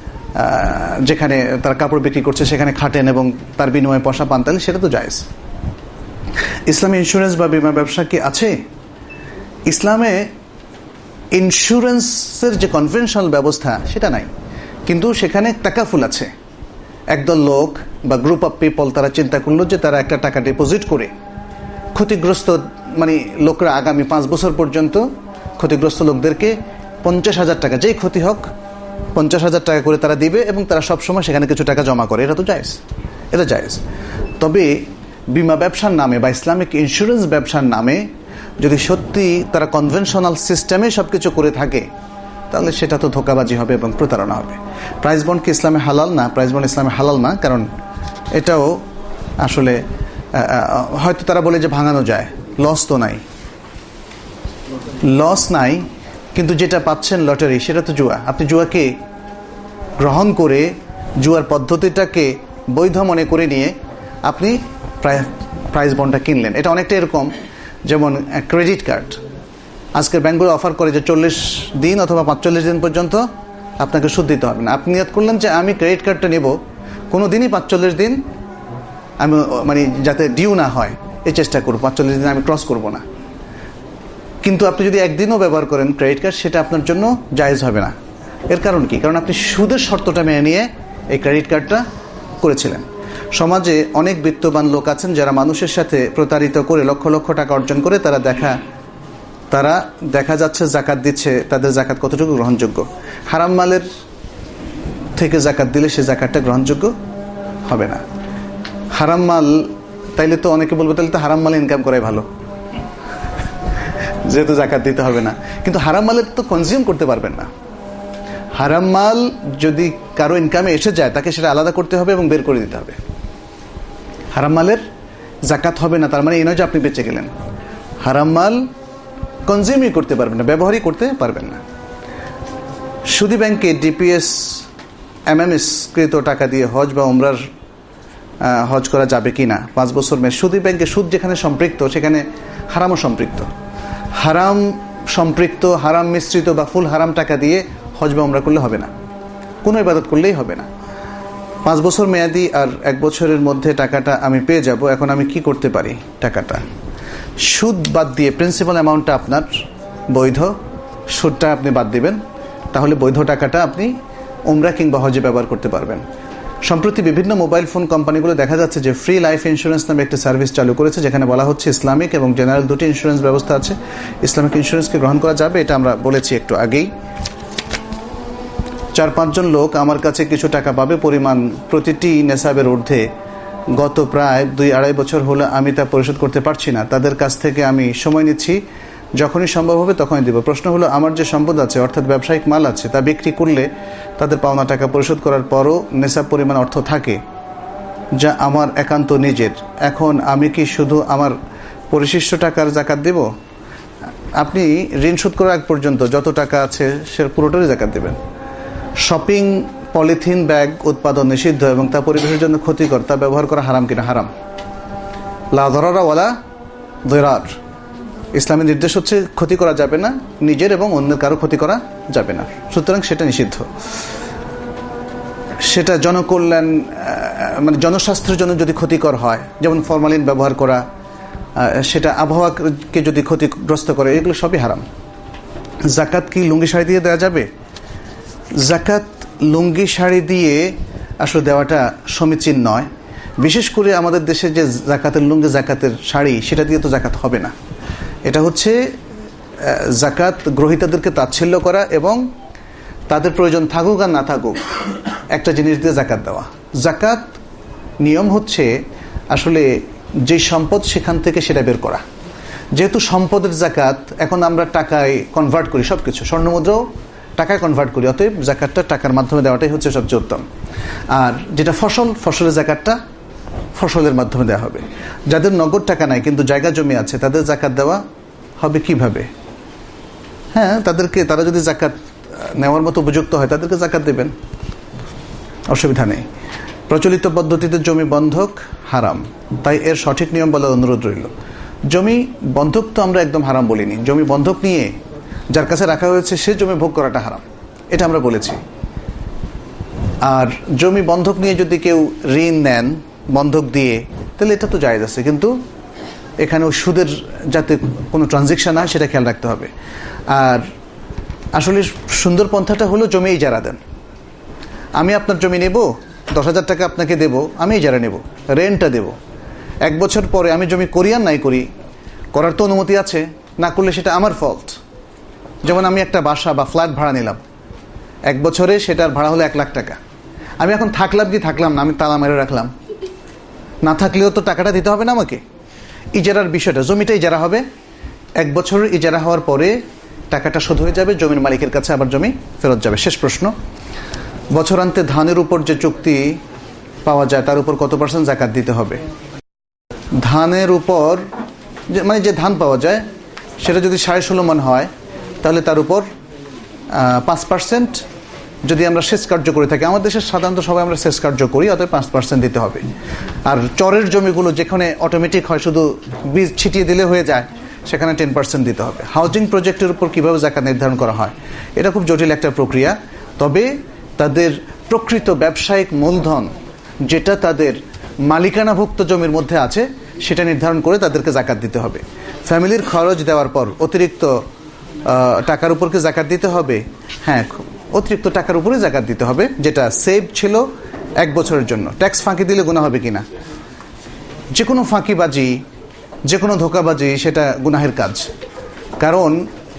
যেখানে তারা কাপড় বিক্রি করছে সেখানে খাটেন এবং তার বিনিময়ে পয়সা পান, তাহলে সেটা তো জায়েজ। ইসলামে ইন্স্যুরেন্স বা বীমা ব্যবসা কি আছে? ইসলামে ইন্স্যুরেন্সের যে কনভেনশনাল ব্যবস্থা সেটা নাই, কিন্তু সেখানে তাকাফুল আছে। একদল লোক বা গ্রুপ অফ পিপল তারা চিন্তা করলো যে তারা একটা টাকা ডিপোজিট করে ক্ষতিগ্রস্ত মানে লোকরা আগামী পাঁচ বছর পর্যন্ত ক্ষতিগ্রস্ত লোকদেরকে পঞ্চাশ হাজার টাকা, যেই ক্ষতি হোক পঞ্চাশ হাজার টাকা করে তারা দিবে এবং তারা সবসময় সেখানে কিছু টাকা জমা করে। এটা তো জায়েজ, এটা জায়েজ। তবে বীমা ব্যবসার নামে বা ইসলামিক ইন্স্যুরেন্স ব্যবসার নামে যদি সত্যি তারা কনভেনশনাল সিস্টেমে সবকিছু করে থাকে, তাহলে সেটা তো ধোঁকাবাজি হবে এবং প্রতারণা হবে। প্রাইজ বন্ড কি ইসলামে হালাল? না, প্রাইজ বন্ড ইসলামে হালাল না, কারণ এটাও আসলে হয়তো তারা বলে যে ভাঙানো যায়, লস তো নাই, লস নাই, কিন্তু যেটা পাচ্ছেন লটারি সেটা তো জুয়া। আপনি জুয়াকে গ্রহণ করে জুয়ার পদ্ধতিটাকে বৈধ মনে করে নিয়ে আপনি প্রাইজ বন্ডটা কিনলেন। এটা অনেকটা এরকম যেমন ক্রেডিট কার্ড। আজকের ব্যাংকগুলো অফার করে যে চল্লিশ দিন অথবা পাঁচচল্লিশ দিন পর্যন্ত আপনাকে সুদ দিতে হবে না। আপনি নিয়ত করলেন যে আমি ক্রেডিট কার্ডটা নেব, কোনো দিনই পাঁচচল্লিশ দিন আমি মানে যাতে ডিউ না হয় এই চেষ্টা করব, পাঁচচল্লিশ দিন আমি ক্রস করব না। কিন্তু আপনি যদি একদিনও ব্যবহার করেন ক্রেডিট কার্ড, সেটা আপনার জন্য জায়েজ হবে না। এর কারণ কি? কারণ আপনি সুদের শর্তটা মেনে নিয়ে এই ক্রেডিট কার্ডটা করেছিলেন। সমাজে অনেক বিত্তবান লোক আছেন যারা মানুষের সাথে প্রতারিত করে লক্ষ লক্ষ টাকা অর্জন করে তারা দেখা তারা দেখা যাচ্ছে জাকাত দিচ্ছে, তাদের জাকাত কতটুকু গ্রহণযোগ্য? হারাম মালের থেকে জাকাত দিলে সে জাকাতটা গ্রহণযোগ্য হবে না। হারাম মাল, তাইলে তো অনেকে বলবে তাহলে তো হারাম মালে ইনকাম করাই ভালো, যেহেতু জাকাত দিতে হবে না। কিন্তু হারাম মালের তো কনজিউম করতে পারবেন না। হারাম মাল যদি কারো ইনকামে এসে যায় তাকে সেটা আলাদা করতে হবে এবং বের করে দিতে হবে। হারাম মালের জাকাত হবে না তার মানে এই নয় যে আপনি বেঁচে গেলেন। হারাম মাল কনজিউমই করতে পারবেন না, ব্যবহারই করতে পারবেন না। সুদী ব্যাংকে ডিপিএস এমএমএস কৃত টাকা দিয়ে হজ বা উমরার হজ করা যাবে কি না? পাঁচ বছর মেয়াদ। সুদী ব্যাংকে সুদ যেখানে সম্পৃক্ত সেখানে হারামও সম্পৃক্ত। হারাম সম্পৃক্ত, হারাম মিশ্রিত বা ফুল হারাম টাকা দিয়ে হজ বা উমরা করলে হবে না, কোনো ইবাদত করলেই হবে না। পাঁচ বছর মেয়াদি আর এক বছরের মধ্যে টাকাটা আমি পেয়ে যাব, এখন আমি কি করতে পারি? টাকাটা সুদ বাদ দিয়ে প্রিন্সিপাল অ্যামাউন্টটা আপনার বৈধ, সুদটা আপনি বাদ দিবেন, তাহলে বৈধ টাকাটা আপনি উমরা কিংবা হজে ব্যবহার করতে পারবেন। সম্প্রতি বিভিন্ন মোবাইল ফোন কোম্পানিগুলো দেখা যাচ্ছে যে ফ্রি লাইফ ইন্স্যুরেন্স নামে একটা সার্ভিস চালু করেছে, যেখানে বলা হচ্ছে ইসলামিক এবং জেনারেল দুটি ইন্স্যুরেন্স ব্যবস্থা আছে। ইসলামিক ইন্স্যুরেন্সকে গ্রহণ করা যাবে, এটা আমরা বলেছি একটু আগেই। চার পাঁচজন লোক আমার কাছে কিছু টাকা পাবে, পরিমাণ প্রতিটি নেশাবের ঊর্ধ্বে। গত প্রায় দুই আড়াই বছর হলো আমি তা পরিশোধ করতে পারছি না। তাদের কাছ থেকে আমি সময় নিচ্ছি, যখনই সম্ভব হবে তখনই দিব। প্রশ্ন হলো, আমার যে সম্পদ আছে অর্থাৎ ব্যবসায়িক মাল আছে তা বিক্রি করলে তাদের পাওনা টাকা পরিশোধ করার পরও নেশাব পরিমাণ অর্থ থাকে, যা আমার একান্ত নিজের। এখন আমি কি শুধু আমার পরিশিষ্ট টাকার জাকাত দেব? আপনি ঋণ শোধ করার আগ পর্যন্ত যত টাকা আছে সে পুরোটারই জাকাত দেবেন। শপিং পলিথিন ব্যাগ উৎপাদন নিষিদ্ধ এবং তা পরিবেশের জন্য ক্ষতিকর, তা ব্যবহার করা হারাম কিনা? হারাম। লা দরারা ওয়ালা দিরার। ইসলামের নির্দেশ হচ্ছে ক্ষতি করা যাবে না, নিজের এবং অন্যের কারো ক্ষতি করা যাবে না, সুতরাং সেটা নিষিদ্ধ। সেটা জনকল্যাণ মানে জনস্বাস্থ্যের জন্য যদি ক্ষতিকর হয়, যেমন ফরমালিন ব্যবহার করা, সেটা আবহাওয়াকে যদি ক্ষতিগ্রস্ত করে, এগুলো সবই হারাম। জাকাত কি লুঙ্গি শাড়ি দিয়ে দেওয়া যাবে? জাকাত লুঙ্গি শাড়ি দিয়ে আসলে দেওয়াটা সমীচীন নয়। বিশেষ করে আমাদের দেশে যে জাকাতের লুঙ্গি, জাকাতের শাড়ি, সেটা দিয়ে তো জাকাত হবে না। এটা হচ্ছে জাকাত গ্রহীতাদেরকে তাচ্ছিল্য করা এবং তাদের প্রয়োজন থাকুক আর না থাকুক একটা জিনিস দিয়ে জাকাত দেওয়া। জাকাত নিয়ম হচ্ছে আসলে যে সম্পদ সেখান থেকে সেটা বের করা। যেহেতু সম্পদের জাকাত এখন আমরা টাকায় কনভার্ট করি, সবকিছু স্বর্ণমুদ্রাও টাকায় কনভার্ট করি, অতএব জাকাতটা টাকার মাধ্যমে দেওয়াটাই হচ্ছে সবচেয়ে উত্তম। আর যেটা ফসল, ফসলের জাকাতটা ফসলের মাধ্যমে দেওয়া হবে। যাদের নগদ টাকা নাই কিন্তু জায়গা জমি আছে, তাদের জাকাত দেওয়া হবে কিভাবে? হ্যাঁ, তাদেরকে, তারা যদি জাকাত নেওয়ার মতো উপযুক্ত হয় তাদেরকে জাকাত দেবেন, অসুবিধা নেই। প্রচলিত পদ্ধতিতে জমি বন্ধক হারাম, তাই এর সঠিক নিয়ম বলার অনুরোধ রইল। জমি বন্ধক তো আমরা একদম হারাম বলিনি। জমি বন্ধক নিয়ে যার কাছে রাখা হয়েছে সে জমি ভোগ করাটা হারাম, এটা আমরা বলেছি। আর জমি বন্ধক নিয়ে যদি কেউ ঋণ নেন বন্ধক দিয়ে, তাহলে এটা তো জায়েজ আছে, কিন্তু এখানেও সুদের যাতে কোনো ট্রানজেকশন হয় সেটা খেয়াল রাখতে হবে। আর আসলে সুন্দর পন্থাটা হলো জমি ইজারা দেন। আমি আপনার জমি নেব, দশ হাজার টাকা আপনাকে দেব, আমি ইজারা নেব, রেন্টটা দেব। এক বছর পরে আমি জমি করি আর নাই করি, করার তো অনুমতি আছে, না করলে সেটা আমার ফল্ট। যেমন আমি একটা বাসা বা ফ্ল্যাট ভাড়া নিলাম, এক বছরে সেটার ভাড়া হলো এক লাখ টাকা। আমি এখন থাকলাম কি থাকলাম না, আমি তালা মেরে রাখলাম, না থাকলেও তো টাকাটা দিতে হবে না আমাকে। ইজারার বিষয়টা, জমিটা ইজারা হবে, এক বছরের ইজারা হওয়ার পরে টাকাটা শোধ হয়ে যাবে, জমির মালিকের কাছে আবার জমি ফেরত যাবে। শেষ প্রশ্ন, বছরান্তে ধানের উপর যে চুক্তি পাওয়া যায় তার উপর কত পার্সেন্ট জাকাত দিতে হবে? ধানের উপর মানে যে ধান পাওয়া যায় সেটা যদি সাড়ে ষোলো মন হয় তাহলে তার উপর পাঁচ পার্সেন্ট যদি আমরা সেচ কার্য করে থাকি, আমাদের দেশের সাধারণত সবাই আমরা সেচ কার্য করি, অতএব পাঁচ পার্সেন্ট দিতে হবে। আর চরের জমিগুলো যেখানে অটোমেটিক হয়, শুধু বীজ ছিটিয়ে দিলে হয়ে যায়, সেখানে টেন পার্সেন্ট দিতে হবে। হাউজিং প্রজেক্টের উপর কিভাবে জাকাত নির্ধারণ করা হয়, এটা খুব জটিল একটা প্রক্রিয়া। তবে তাদের প্রকৃত ব্যবসায়িক মূলধন যেটা তাদের মালিকানাভুক্ত জমির মধ্যে আছে সেটা নির্ধারণ করে তাদেরকে জাকাত দিতে হবে। ফ্যামিলির খরচ দেওয়ার পর অতিরিক্ত টাকার উপর কি জাকাত দিতে হবে? হ্যাঁ, অতিরিক্ত টাকার উপরে জাকাত দিতে হবে, যেটা সেভ ছিল এক বছরের জন্য। ট্যাক্স ফাঁকি দিলে গুনাহ হবে কিনা? যে কোনো ফাঁকিবাজি, যে কোনো ধোঁকাবাজি সেটা গুনাহের কাজ। কারণ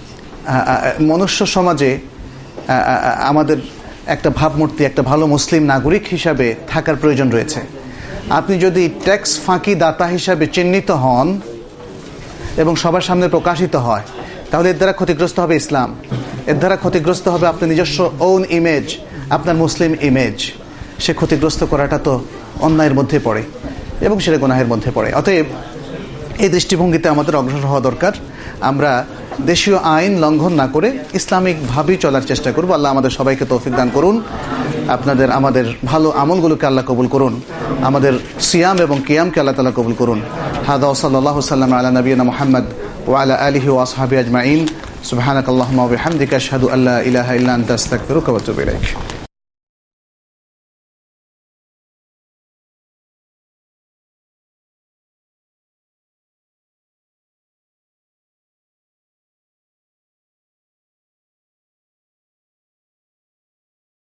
মনুষ্য সমাজে আমাদের একটা ভাবমূর্তি, একটা ভালো মুসলিম নাগরিক হিসাবে থাকার প্রয়োজন রয়েছে। আপনি যদি ট্যাক্স ফাঁকি দাতা হিসাবে চিহ্নিত হন এবং সবার সামনে প্রকাশিত হয়, তাহলে এর দ্বারা ক্ষতিগ্রস্ত হবে ইসলাম, এর দ্বারা ক্ষতিগ্রস্ত হবে আপনার নিজস্ব ওন ইমেজ, আপনার মুসলিম ইমেজ। সে ক্ষতিগ্রস্ত করাটা তো অন্যায়ের মধ্যে পড়ে এবং সেটা গুনাহের মধ্যে পড়ে। অতএব এই দৃষ্টিভঙ্গিতে আমাদের অগ্রসর হওয়া দরকার। আমরা দেশীয় আইন লঙ্ঘন না করে ইসলামিক ভাবেই চলার চেষ্টা করব। আল্লাহ আমাদের সবাইকে তৌফিক দান করুন। আপনাদের আমাদের ভালো আমলগুলোকে আল্লাহ কবুল করুন। আমাদের সিয়াম এবং কিয়ামকে আল্লাহ তাআলা কবুল করুন। হাদা ওয়া সাল্লাল্লাহু সাল্লাম আলা নবিয়িনা মুহাম্মদ ওয়া আলা আলিহি ওয়া আসহাবিহি আজমাইন। সুবহানাকাল্লাহুম্মা ওয়া বিহামদিকা আশহাদু আল্লা ইলাহা ইল্লা আনতা আস্তাগফিরুকা ওয়া আতুবু ইলাইক।